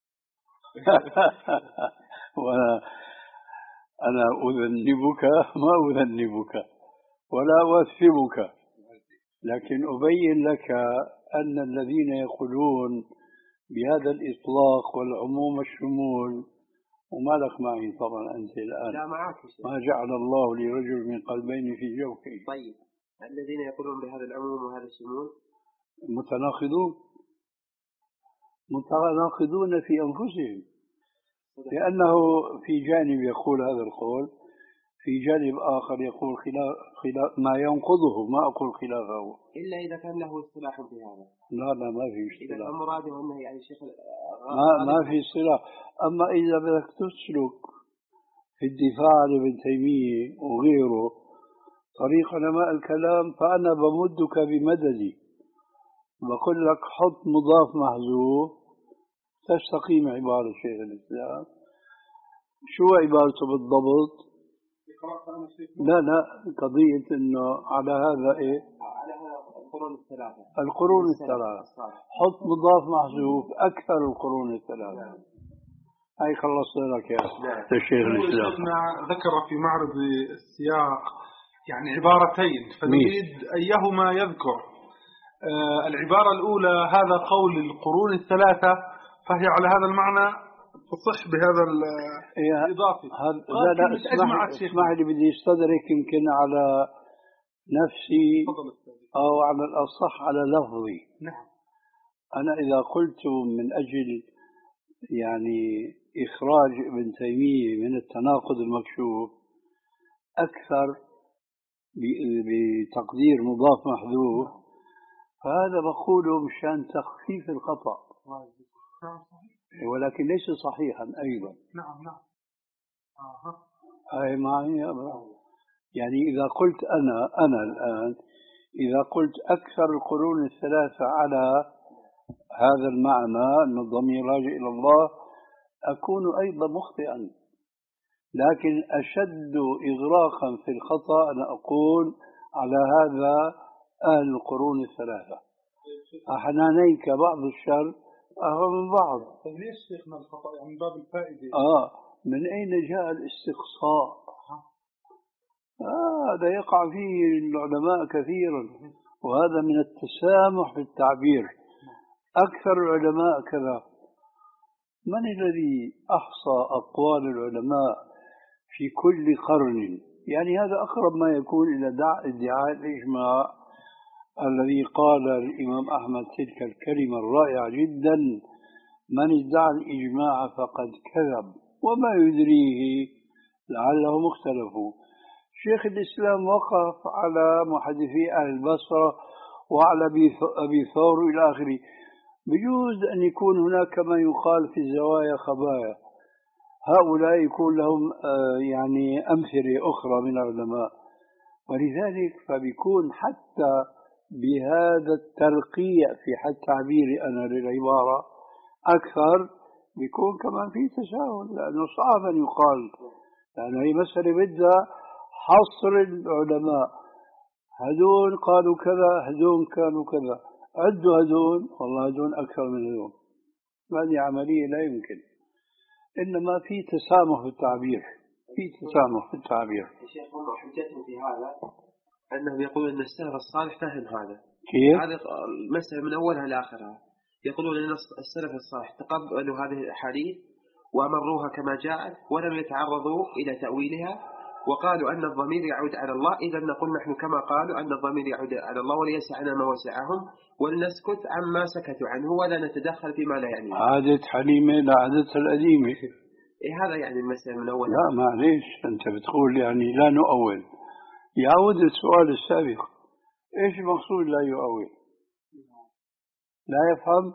وأنا أنا أذنبك ما أذنبك ولا أوثبك، لكن أبين لك أن الذين يقولون بهذا الإطلاق والعموم الشمول، وما لك معي طبعا أنت الآن. لا معك. ما جعل الله لرجل من قلبين في جوفه. طيب، الذين يقولون بهذا العموم وهذا الشمول متناقضون متناقضون في أنفسهم، لأنه في جانب يقول هذا القول، في جانب آخر يقول خلاف, خلاف ما ينقضه، ما أقول خلافه إلا إذا كان له اصطلاح في هذا. لا لا، ما في اصطلاح. إذا كان مراده أنه يعني شيخ ما, ما في اصطلاح. أما إذا بدك تسلك في الدفاع عن ابن تيمية وغيره طريق علماء الكلام فأنا بمدك بمددي بقول لك حط مضاف محذوف تستقيم عبارة شيخ الإسلام. شو عبارته بالضبط؟ لا لا قضية إنه على هذا إيه؟ على هذا القرون الثلاثة. القرون الثلاثة حط مضاف محذوف أكثر القرون الثلاثة. هاي خلصت لك يا الشيخ الإسلام. ذكر في معرض السياق يعني عبارتين فنريد أيهما يذكر. آه العبارة الأولى هذا قول القرون الثلاثة فهي على هذا المعنى تصح بهذا الإضافة. لا لا اسمح, اسمح لي بدي استدرك يمكن على نفسي أو على الأصح على لفظي. نعم. أنا إذا قلت من أجل يعني إخراج ابن تيمية من التناقض المكشوف أكثر بتقدير مضاف محذوف فهذا بقوله مشان تخفيف الخطأ ولكن ليس صحيحا أيضا. نعم نعم. هاي معي يعني إذا قلت أنا أنا الآن إذا قلت أكثر القرون الثلاثة على هذا المعنى أن الضمير راجع إلى الله أكون أيضا مخطئا، لكن أشد إغراقا في الخطأ أنا أقول على هذا أهل القرون الثلاثة أحنانيك بعض الشر أهو من بعض. طيب ليش شيخنا الخطأ يعني من باب الفائدة؟ آه من أين جاء الاستقصاء؟ هذا آه يقع فيه العلماء كثيرا وهذا من التسامح في التعبير. أكثر العلماء كذا. من الذي أحصى أقوال العلماء في كل قرن؟ يعني هذا أقرب ما يكون إلى ادعاء الإجماع الذي قال الإمام أحمد تلك الكلمة الرائعة جدا: من ادعى الإجماع فقد كذب وما يدريه لعلهم اختلفوا. شيخ الإسلام وقف على محدثي أهل البصرة وعلى أبي ثور إلى آخره. بجوز أن يكون هناك ما يقال في الزوايا خبايا، هؤلاء يكون لهم يعني أمثلة أخرى من العلماء، ولذلك فبيكون حتى بهذا الترقيع في حد تعبيري أنا للعبارة أكثر بيكون كمان في تساهل، لأنه صعب أن يقال، لأنه هي مسألة بدها حصر العلماء. هدول قالوا كذا، هدول كانوا كذا، عدوا هدول، والله هدول أكثر من هدول. هذه عملية لا يمكن، إنما في تسامح في التعبير، في تسامح في التعبير. الشيخ هم حجتهم في هذا أنهم يقولون أن السلف الصالح فهم هذا. كيف؟ هذه المسألة من أولها لآخرها. يقولون أن السلف الصالح تقبلوا هذه الأحاديث وأمروها كما جاءت ولم يتعرضوا إلى تأويلها، وقالوا أن الضمير يعود على الله. إذا نقول نحن كما قالوا أن الضمير يعود على الله وليسعنا ما وسعهم، ولنسكت عما سكتوا عنه ولا نتدخل فيما لا يعني. عادة حليمة لعادتها القديمة. إيه هذا يعني المسألة من أول. لا معليش، أنت بتقول يعني لا نؤول. يعود السؤال السابق، إيش المقصود لا يؤول؟ لا يفهم؟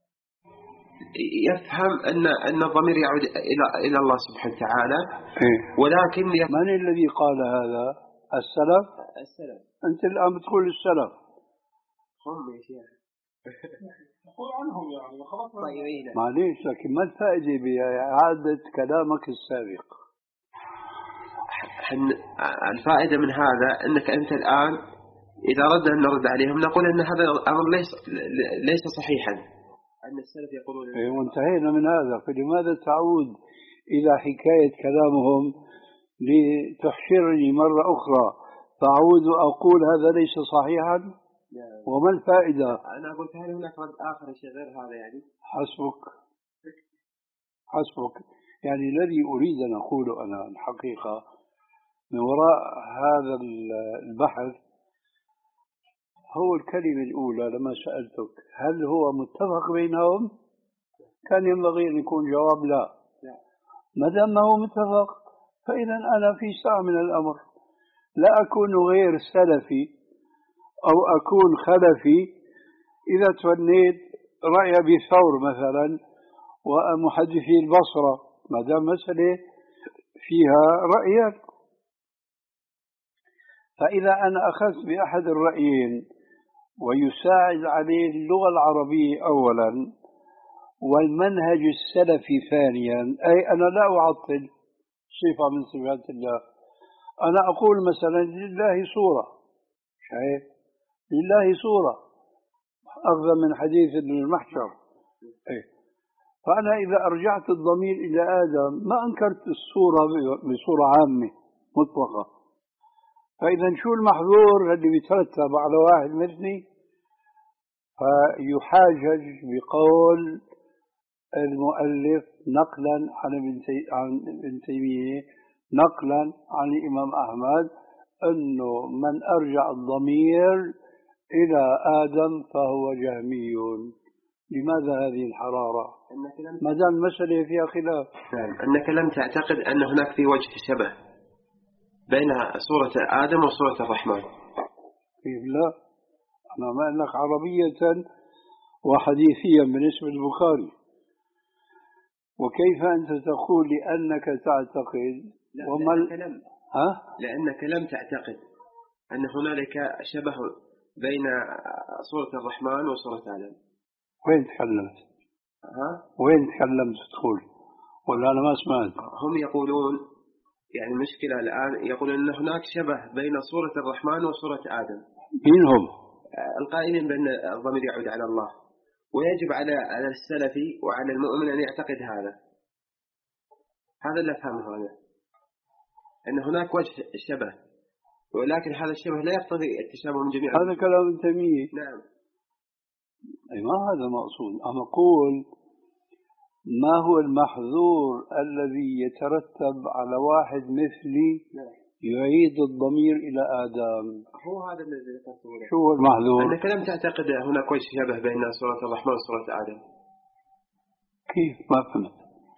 يفهم أن أن الضمير يعود إلى إلى الله سبحانه وتعالى. إيه؟ ولكن يف... من الذي قال هذا؟ السلف؟ السلف. أنت الآن بتقول السلف. هم يا شيخ. نقول عنهم يعني خلاص. طيب معليش، لكن ما الفائدة بإعادة كلامك السابق؟ الفائدة من هذا أنك أنت الآن إذا ردنا أن نرد عليهم نقول أن هذا الأمر ليس ليس صحيحا، أن السلف يقولون. إيه وانتهينا من هذا، فلماذا تعود إلى حكاية كلامهم لتحشرني مرة أخرى فأعود أقول هذا ليس صحيحا؟ وما الفائدة؟ أنا قلت هل هناك رد آخر شيء غير هذا يعني؟ حسبك حسبك. يعني الذي أريد أن أقوله أنا الحقيقة من وراء هذا البحث هو الكلمة الأولى لما سألتك هل هو متفق بينهم؟ كان ينبغي أن يكون جواب لا. ما دام ما هو متفق فإذا أنا في ساعة من الأمر لا أكون غير سلفي أو أكون خلفي إذا توليت رأي أبي ثور مثلا ومحدثي البصرة، ما دام مسألة فيها رأيان. فإذا أنا أخذت بأحد الرأيين ويساعد عليه اللغة العربية أولا والمنهج السلفي ثانيا. أي أنا لا أعطل صفة من صفات الله، أنا أقول مثلا لله صورة، شايف؟ لله صورة أخذ من حديث المحشر. أي. فأنا إذا أرجعت الضمير إلى آدم ما أنكرت الصورة بصورة عامة مطلقة. فإذا شو المحظور اللي بيترتب على واحد مثلي؟ فيحاجج بقول المؤلف نقلا عن ابن تيمية نقلا عن الإمام أحمد أنه من أرجع الضمير إلى آدم فهو جهمي. لماذا هذه الحرارة؟ ما دام المسألة فيها خلاف. أنك لم تعتقد أن هناك في وجه شبه بين صورة آدم وصورة الرحمن. كيف لا؟ أنا ما أقول لك عربية وحديثيا بالنسبة للبخاري. وكيف أنت تقول لأنك تعتقد وما لأنك لم ها؟ لأنك لم تعتقد أن هنالك شبه بين صورة الرحمن وصورة آدم. وين تكلمت؟ ها؟ وين تكلمت تقول؟ ولا أنا ما سمعت؟ هم يقولون يعني المشكلة الآن يقولون أن هناك شبه بين صورة الرحمن وصورة آدم. مين هم؟ القائلين بأن الضمير يعود على الله، ويجب على على السلفي وعلى المؤمن أن يعتقد هذا. هذا اللي أفهمه أنا، أن هناك وجه الشبه، ولكن هذا الشبه لا يقتضي التشابه من جميع. هذا كلام ابن تيمية. نعم. أي ما هذا مقصود. أنا أقول ما هو المحظور الذي يترتب على واحد مثلي يعيد الضمير إلى آدم؟ هو هذا الذي ذكرته. شو هو المحظور؟ أنك لم تعتقد هناك وجه شبه بين صورة الرحمن وصورة آدم. كيف؟ ما فهمت.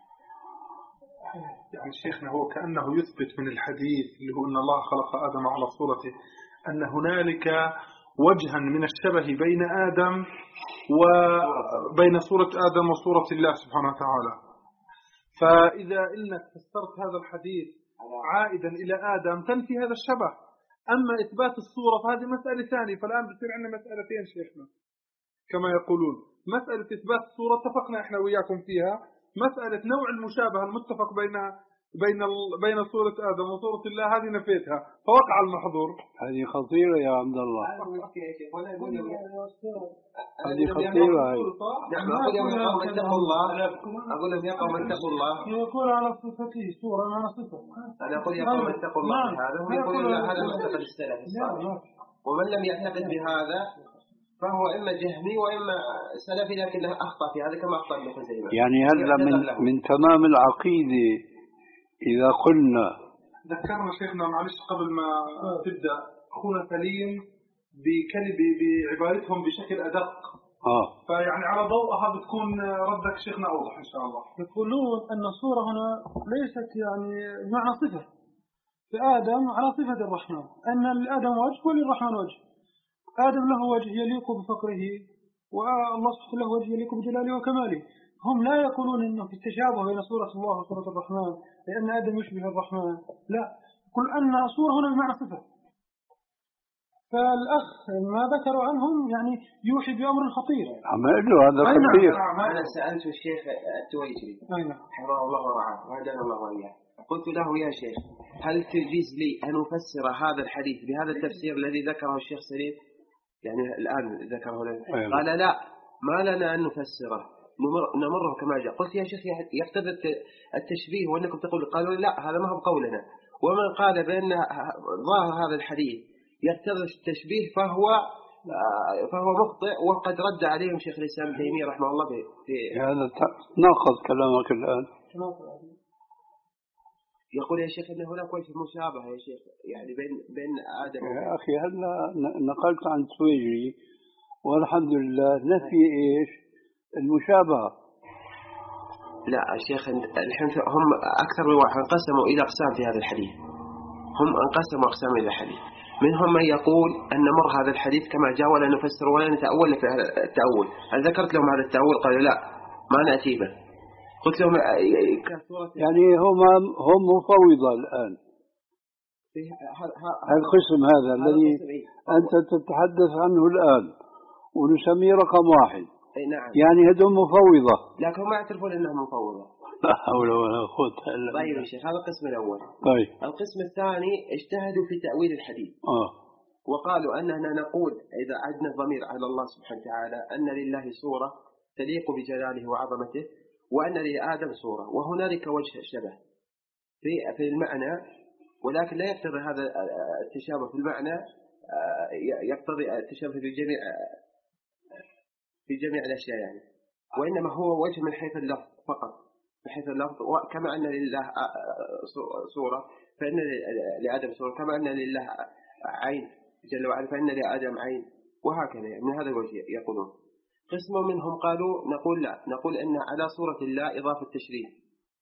يعني شيخنا هو كأنه يثبت من الحديث اللي هو أن الله خلق آدم على صورته أن هنالك وجها من الشبه بين آدم وبين صورة آدم وصورة الله سبحانه وتعالى. فإذا إنك فسرت هذا الحديث عائدا إلى آدم تنفي هذا الشبه. أما إثبات الصورة فهذه مسألة ثانية. فالآن بصير عندنا مسألتين شيخنا كما يقولون. مسألة إثبات الصورة اتفقنا إحنا وياكم فيها. مسألة نوع المشابهة المتفق بين بين بين صورة آدم وصورة الله هذه نفيتها فوقع المحظور. هذه خطيرة يا عبد الله. هذه خطيرة. نعم. أقول لهم يا قوم اتقوا الله. أقول لهم يا قوم اتقوا الله. يقول على صفته صورة على صفة. أنا أقول يا قوم اتقوا الله. هذا هم يقولون هذا معتقد السلف الصالح. ومن لم يعتقد بهذا فهو إما جهمي وإما سلفي لكنه أخطأ في هذا كما أخطأ ابن خزيمة. يعني هذا من من تمام العقيدة إذا قلنا. ذكرنا شيخنا معلش قبل ما تبدأ أخونا سليم بكلمة بعبارتهم بشكل أدق. آه. فيعني على ضوءها بتكون ردك شيخنا أوضح إن شاء الله. يقولون أن الصورة هنا ليست يعني معنى صفة في آدم على صفة الرحمن، أن لآدم وجه وللرحمن وجه. آدم له وجه يليق بفقره والله سبحانه له وجه يليق بجلاله وكماله. هم لا يقولون إنه في التشابه بين صورة الله وصورة الرحمن لأن آدم يشبه الرحمن، لا، كل أن صورة هنا بمعنى صفة. فالأخ ما ذكروا عنهم يعني يوحي بأمر خطير. عمل له هذا خطير. أنا سألت الشيخ التويجري حفظه الله ورعاه وهدانا الله وإياه، قلت له يا شيخ هل تجيز لي أن أفسر هذا الحديث بهذا التفسير الذي ذكره الشيخ سليم يعني الآن ذكره لنا؟ قال لا، ما لنا أن نفسره، نمره كما جاء. قلت يا شيخ يقتضي التشبيه وأنكم تقول. قالوا لا، هذا ما هو قولنا، ومن قال بأن ظاهر هذا الحديث يقتضي التشبيه فهو فهو مخطئ، وقد رد عليهم شيخ الإسلام ابن تيمية رحمه الله في هذا ناقض كلامك الآن. يقول يا شيخ أن هناك وجه مشابهة يا شيخ يعني بين بين آدم يا أخي هلا نقلت عن تويجري والحمد لله نفي إيش المشابهة. لا الشيخ الحين هم أكثر من واحد انقسموا إلى أقسام في هذا الحديث. هم انقسموا أقسام إلى الحديث. منهم من يقول أن نمر هذا الحديث كما جاء ولا نفسر ولا نتأول في هذا التأول. هل ذكرت لهم هذا التأول؟ قالوا لا ما نأتي به. قلت لهم يعني هم هم مفوضة الآن. القسم هذا الذي أنت تتحدث عنه الآن ونسميه رقم واحد. أي نعم. يعني هذول مفوضة، لكن ما يعترفون أنهم مفوضة. لا حول ولا قوة إلا بالله. طيب يا شيخ، هذا القسم الأول. طيب. القسم الثاني اجتهدوا في تأويل الحديث. آه. وقالوا أننا نقول إذا عدنا الضمير على الله سبحانه وتعالى أن لله صورة تليق بجلاله وعظمته، وأن لآدم صورة، وهنالك وجه شبه في في المعنى، ولكن لا يقتضي هذا التشابه في المعنى يقتضي التشابه في جميع في جميع الأشياء يعني، وإنما هو وجه من حيث اللفظ فقط، من حيث اللفظ. كما أن لله صورة فإن لآدم صورة، كما أن لله عين جل وعلا فإن لآدم عين، وهكذا من هذا الوجه يقولون. قسم منهم قالوا نقول لا، نقول أن على صورة الله إضافة تشريف،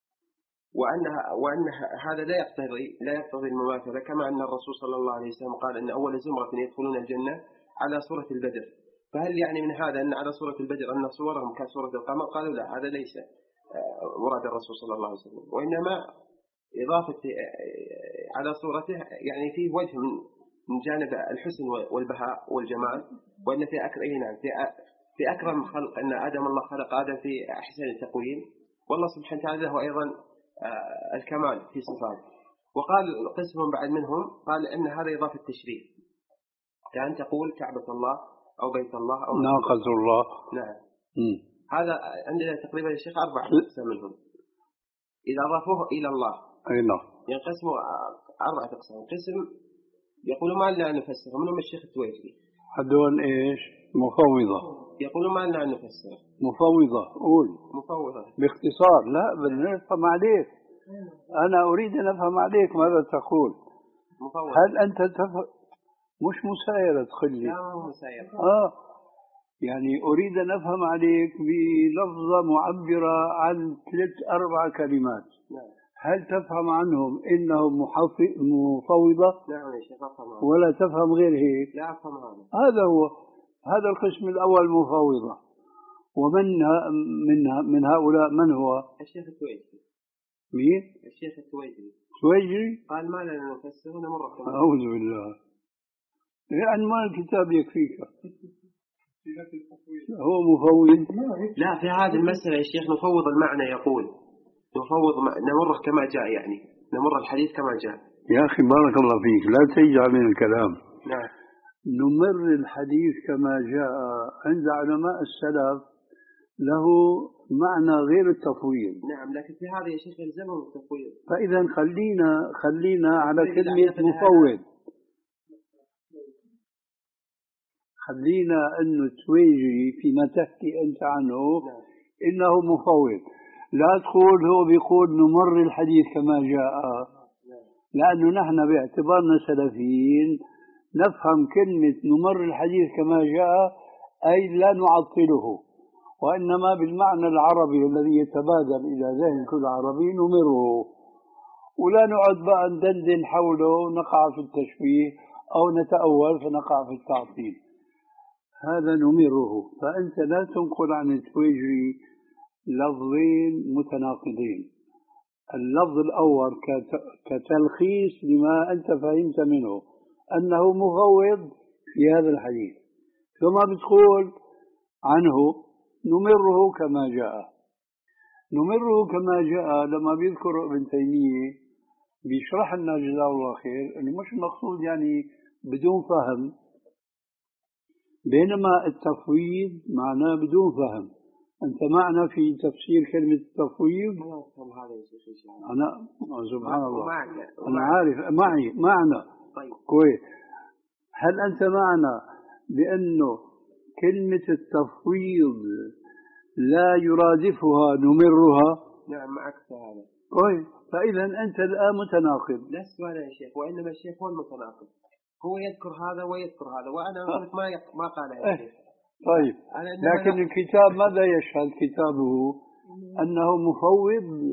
وأنها وأن هذا لا يقتضي لا يقتضي المماثلة، كما أن الرسول صلى الله عليه وسلم قال أن أول زمرة يدخلون الجنة على صورة البدر. فهل يعني من هذا أن على صورة البدر أن صورهم كصورة القمر؟ قالوا لا، هذا ليس مراد الرسول صلى الله عليه وسلم، وإنما إضافة على صورته يعني فيه وجه من من جانب الحسن والبهاء والجمال، وأن في أكرم في في أكرم خلق أن آدم الله خلق آدم في أحسن التقويم، والله سبحانه وتعالى له أيضا الكمال في صفاته. وقال قسم بعد منهم قال أن هذا إضافة تشريف، كأن تقول كعبة الله أو بيت الله أو ناقة الله. نعم. م. هذا عندنا تقريبا الشيخ أربع أقسام منهم إذا أضافوه إلى الله. أي نعم. ينقسموا أربعة أقسام. قسم يقولوا ما لنا نفسر، منهم الشيخ التويجري. هذول إيش؟ مفوضة. يقولوا ما لنا نفسر. مفوضة. قول. مفوضة. باختصار. لا بدنا نفهم عليك. أنا أريد أن أفهم عليك ماذا تقول. مفوضة. هل أنت تفهم؟ مش مسايرة تخلي. لا مو مسايرة. آه. يعني أريد أن أفهم عليك بلفظة معبرة عن ثلاث أربع كلمات. نعم. هل تفهم عنهم إنهم مفوضة؟ نعم يا شيخ أفهم هذا. ولا تفهم غير هيك؟ لا أفهم هذا. هذا هو. هذا القسم الأول مفوضة. ومن من من هؤلاء من هو؟ الشيخ التويجري. مين؟ الشيخ التويجري. تويجري؟ قال ما لنا نفسر ونمر كمان. أعوذ بالله. يعني ما الكتاب يكفيك. هو مفوض. لا في هذه المسألة يا شيخ نفوض المعنى، يقول نفوض نمره كما جاء، يعني نمر الحديث كما جاء. يا أخي بارك الله فيك، لا تجعل من الكلام. نعم. نمر الحديث كما جاء عند علماء السلف له معنى غير التفويض. نعم، لكن في هذا يا شيخ يلزمهم التفويض. فإذا خلينا خلينا على كلمة مفوض. خلينا أنه تويجري فيما تحكي أنت عنه. نعم. إنه مفوض. لا تقول هو بيقول نمر الحديث كما جاء. نعم. لأنه نحن باعتبارنا سلفيين نفهم كلمة نمر الحديث كما جاء أي لا نعطله، وإنما بالمعنى العربي الذي يتبادر إلى ذهن كل عربي نمره، ولا نقعد بقى ندندن حوله ونقع في التشبيه أو نتأول فنقع في التعطيل. هذا نمره. فأنت لا تنقل عن التويجري لفظين متناقضين. اللفظ الأول كتلخيص لما أنت فهمت منه أنه مفوض في هذا الحديث، ثم بتقول عنه نمره كما جاء. نمره كما جاء لما بيذكر ابن تيمية بيشرح لنا جزاه الله خير أنه مش المقصود يعني بدون فهم، بينما التفويض معناه بدون فهم. أنت معنا في تفسير كلمة التفويض؟ أنا سبحان الله أنا عارف معي معنا. طيب. كويس. هل أنت معنا بأنه كلمة التفويض لا يرادفها نمرها؟ نعم معك في هذا. كويس. فإذا أنت الآن متناقض. لست أنا يا شيخ، وإنما الشيخ هو المتناقض، هو يذكر هذا ويذكر هذا، وأنا أقول ما يق... ما قالها يا شيخ. طيب. لكن الكتاب ماذا يشهد كتابه؟ أنه مفوض.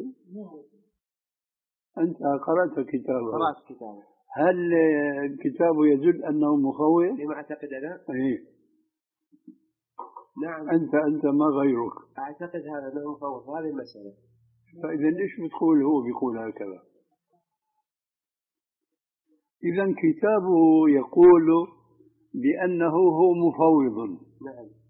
أنت قرأت كتابه؟ قرأت كتابه. هل كتابه يدل أنه مفوض؟ لما أعتقد أنا؟ إيه. نعم. أنت أنت ما غيرك. أعتقد هذا أنه مفوض هذه المسألة. فإذا ليش بتقول هو بيقول هكذا؟ إذا كتابه يقول بأنه هو مفوض. نعم.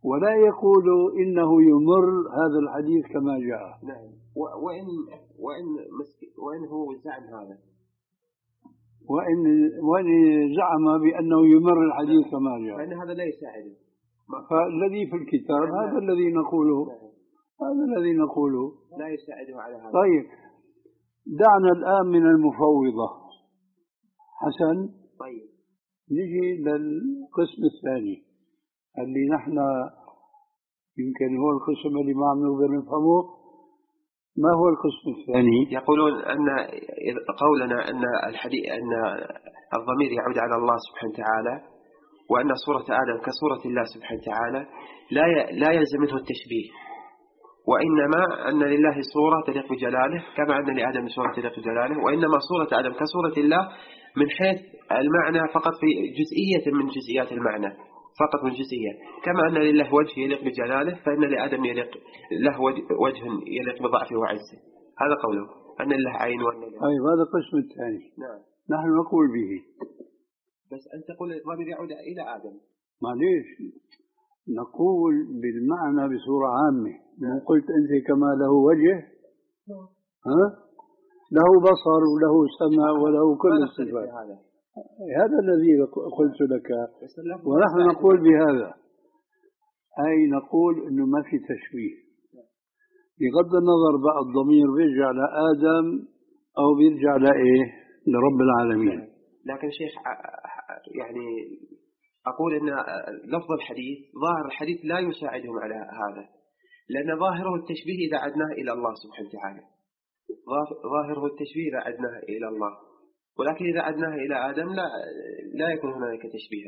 ولا يقول إنه يمر هذا الحديث كما جاء. نعم. وإن وإن وإن هو زعم هذا، وإن وإن زعم بأنه يمر الحديث كما جاء، فإن هذا لا يساعده. فالذي في الكتاب هذا الذي نقوله، هذا الذي نقوله لا يساعده على هذا. طيب دعنا الآن من المفوضة. حسن. طيب نجي للقسم الثاني اللي نحن يمكن هو القسم اللي ما عم نقدر نفهمه. ما هو القسم الثاني؟ يقولون أن قولنا أن الحديث أن الضمير يعود على الله سبحانه وتعالى، وأن صورة آدم كصورة الله سبحانه وتعالى لا لا يلزم منه التشبيه، وإنما أن لله صورة تليق بجلاله كما أن لآدم صورة تليق بجلاله، وإنما صورة آدم كصورة الله من حيث المعنى فقط في جزئية من جزئيات المعنى، فقط من جزئية. كما أن لله وجه يليق بجلاله فإن لآدم يليق له وجه يليق بضعفه وعجزه. هذا قوله أن لله عين وأن لله. طيب هذا القسم الثاني. نعم. نحن نقول به. بس أنت تقول الضمير يعود إلى آدم. معليش نقول بالمعنى بصورة عامة. مو قلت أنت كما له وجه، ها؟ له بصر وله سمع وله كل الصفات. هذا هذا الذي قلت لك، ونحن نقول بهذا، أي نقول إنه ما في تشبيه، بغض النظر بقى الضمير بيرجع لآدم أو بيرجع لإيه لرب العالمين. لكن شيخ يعني أقول إن لفظ الحديث ظاهر الحديث لا يساعدهم على هذا، لأن ظاهره التشبيه إذا عدناه إلى الله سبحانه وتعالى، ظاهره التشبيه إذا عدناه إلى الله، ولكن إذا عدناه إلى آدم لا لا يكون هناك تشبيها.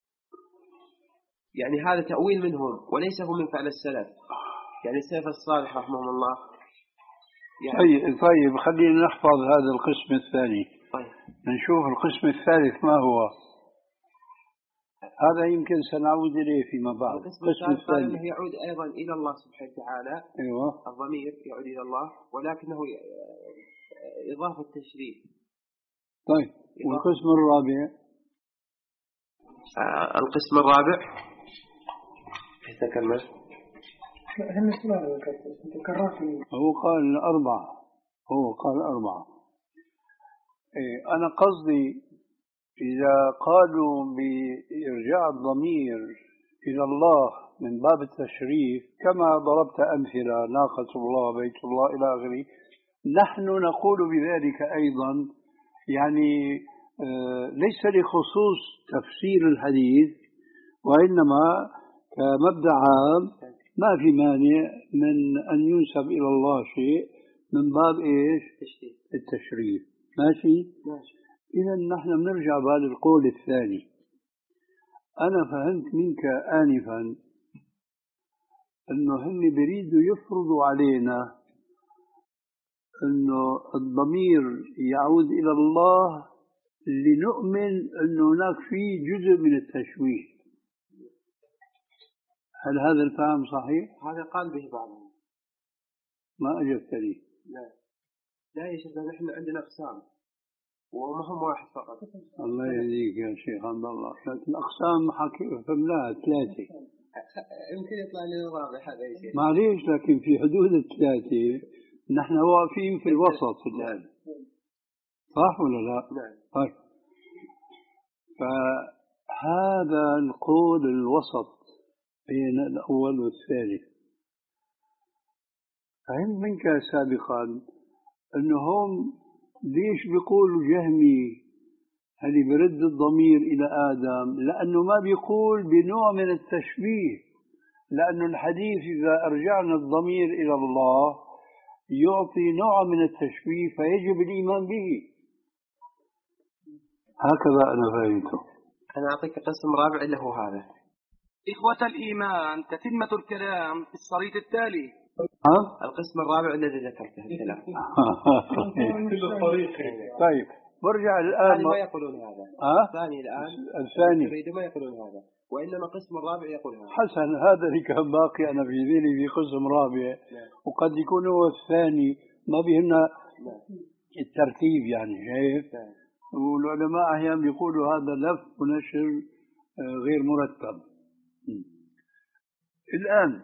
يعني هذا تأويل منهم وليس هو من فعل السلف، يعني السلف الصالح رحمهم الله. يعني طيب طيب خلينا نحفظ هذا القسم الثاني. طيب نشوف القسم الثالث ما هو. هذا يمكن سنعود إليه فيما بعد. القسم الثاني أنه يعود أيضا إلى الله سبحانه وتعالى. أيوة. الضمير يعود إلى الله ولكنه إضافة تشريف. طيب والقسم الرابع. آه القسم الرابع تكمل. هو قال أربعة، هو قال أربعة. إيه أنا قصدي إذا قالوا بإرجاع الضمير إلى الله من باب التشريف كما ضربت أمثلة ناقة الله بيت الله إلى آخره، نحن نقول بذلك أيضا، يعني ليس لخصوص تفسير الحديث، وإنما كمبدأ عام ما في مانع من أن ينسب إلى الله شيء من باب إيش؟ التشريف. ماشي؟ ماشي. إذا نحن بنرجع بالقول الثاني. أنا فهمت منك آنفا أنه هن بيريدوا يفرضوا علينا أنه الضمير يعود إلى الله لنؤمن أنه هناك فيه جزء من التشويه. هل هذا الفهم صحيح؟ هذا قال به بعضهم. ما أجبتني. لا لا يا شيخ، نحن عندنا أقسام وما هم واحد فقط. الله يهديك يا شيخ عبد الله، لكن أقسام فهمناها ثلاثة. يمكن يطلع لنا رابع هذا يا شيخ. معليش، لكن في حدود الثلاثة نحن واقفين في الوسط الآن، صح ولا لا؟ نعم. طيب فهذا القول الوسط بين الأول والثالث. فهم منك سابقا أنهم ليش بيقولوا جهمي هل برد الضمير إلى آدم؟ لأنه ما بيقول بنوع من التشبيه، لأن الحديث إذا أرجعنا الضمير إلى الله يعطي نوع من التشبيه فيجب الإيمان به. هكذا أنا فهمته. أنا أعطيك قسم رابع اللي هو هذا. إخوة الإيمان، تتمة الكلام في الشريط التالي. ها؟ القسم الرابع الذي ذكرته الكلام. طيب برجع الآن. ما يقولون هذا. ها؟ الثاني الآن. الثاني. ما يقولون هذا. وإنما القسم الرابع يقول هذا. حسن، هذا اللي كان باقي أنا في ذهني في قسم رابع. وقد يكون هو الثاني، ما بيهمنا الترتيب يعني، شايف؟ والعلماء أحيانا بيقولوا هذا لف ونشر غير مرتب. الآن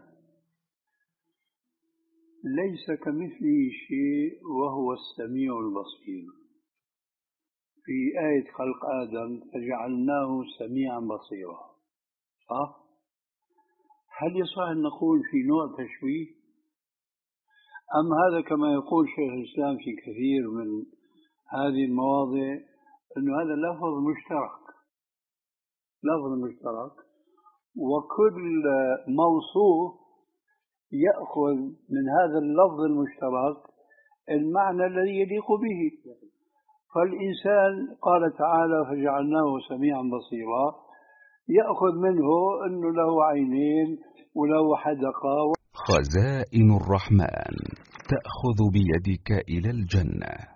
ليس كمثله شيء وهو السميع البصير. في آية خلق آدم فجعلناه سميعا بصيرا، صح؟ هل يصح أن نقول في نوع تشويه؟ أم هذا كما يقول شيخ الإسلام في كثير من هذه المواضع أن هذا لفظ مشترك، لفظ مشترك، وكل موصوف يأخذ من هذا اللفظ المشترك المعنى الذي يليق به. فالإنسان قال تعالى فجعلناه سميعا بصيرا، يأخذ منه أنه له عينين وله حدقة. خزائن الرحمن تأخذ بيدك إلى الجنة.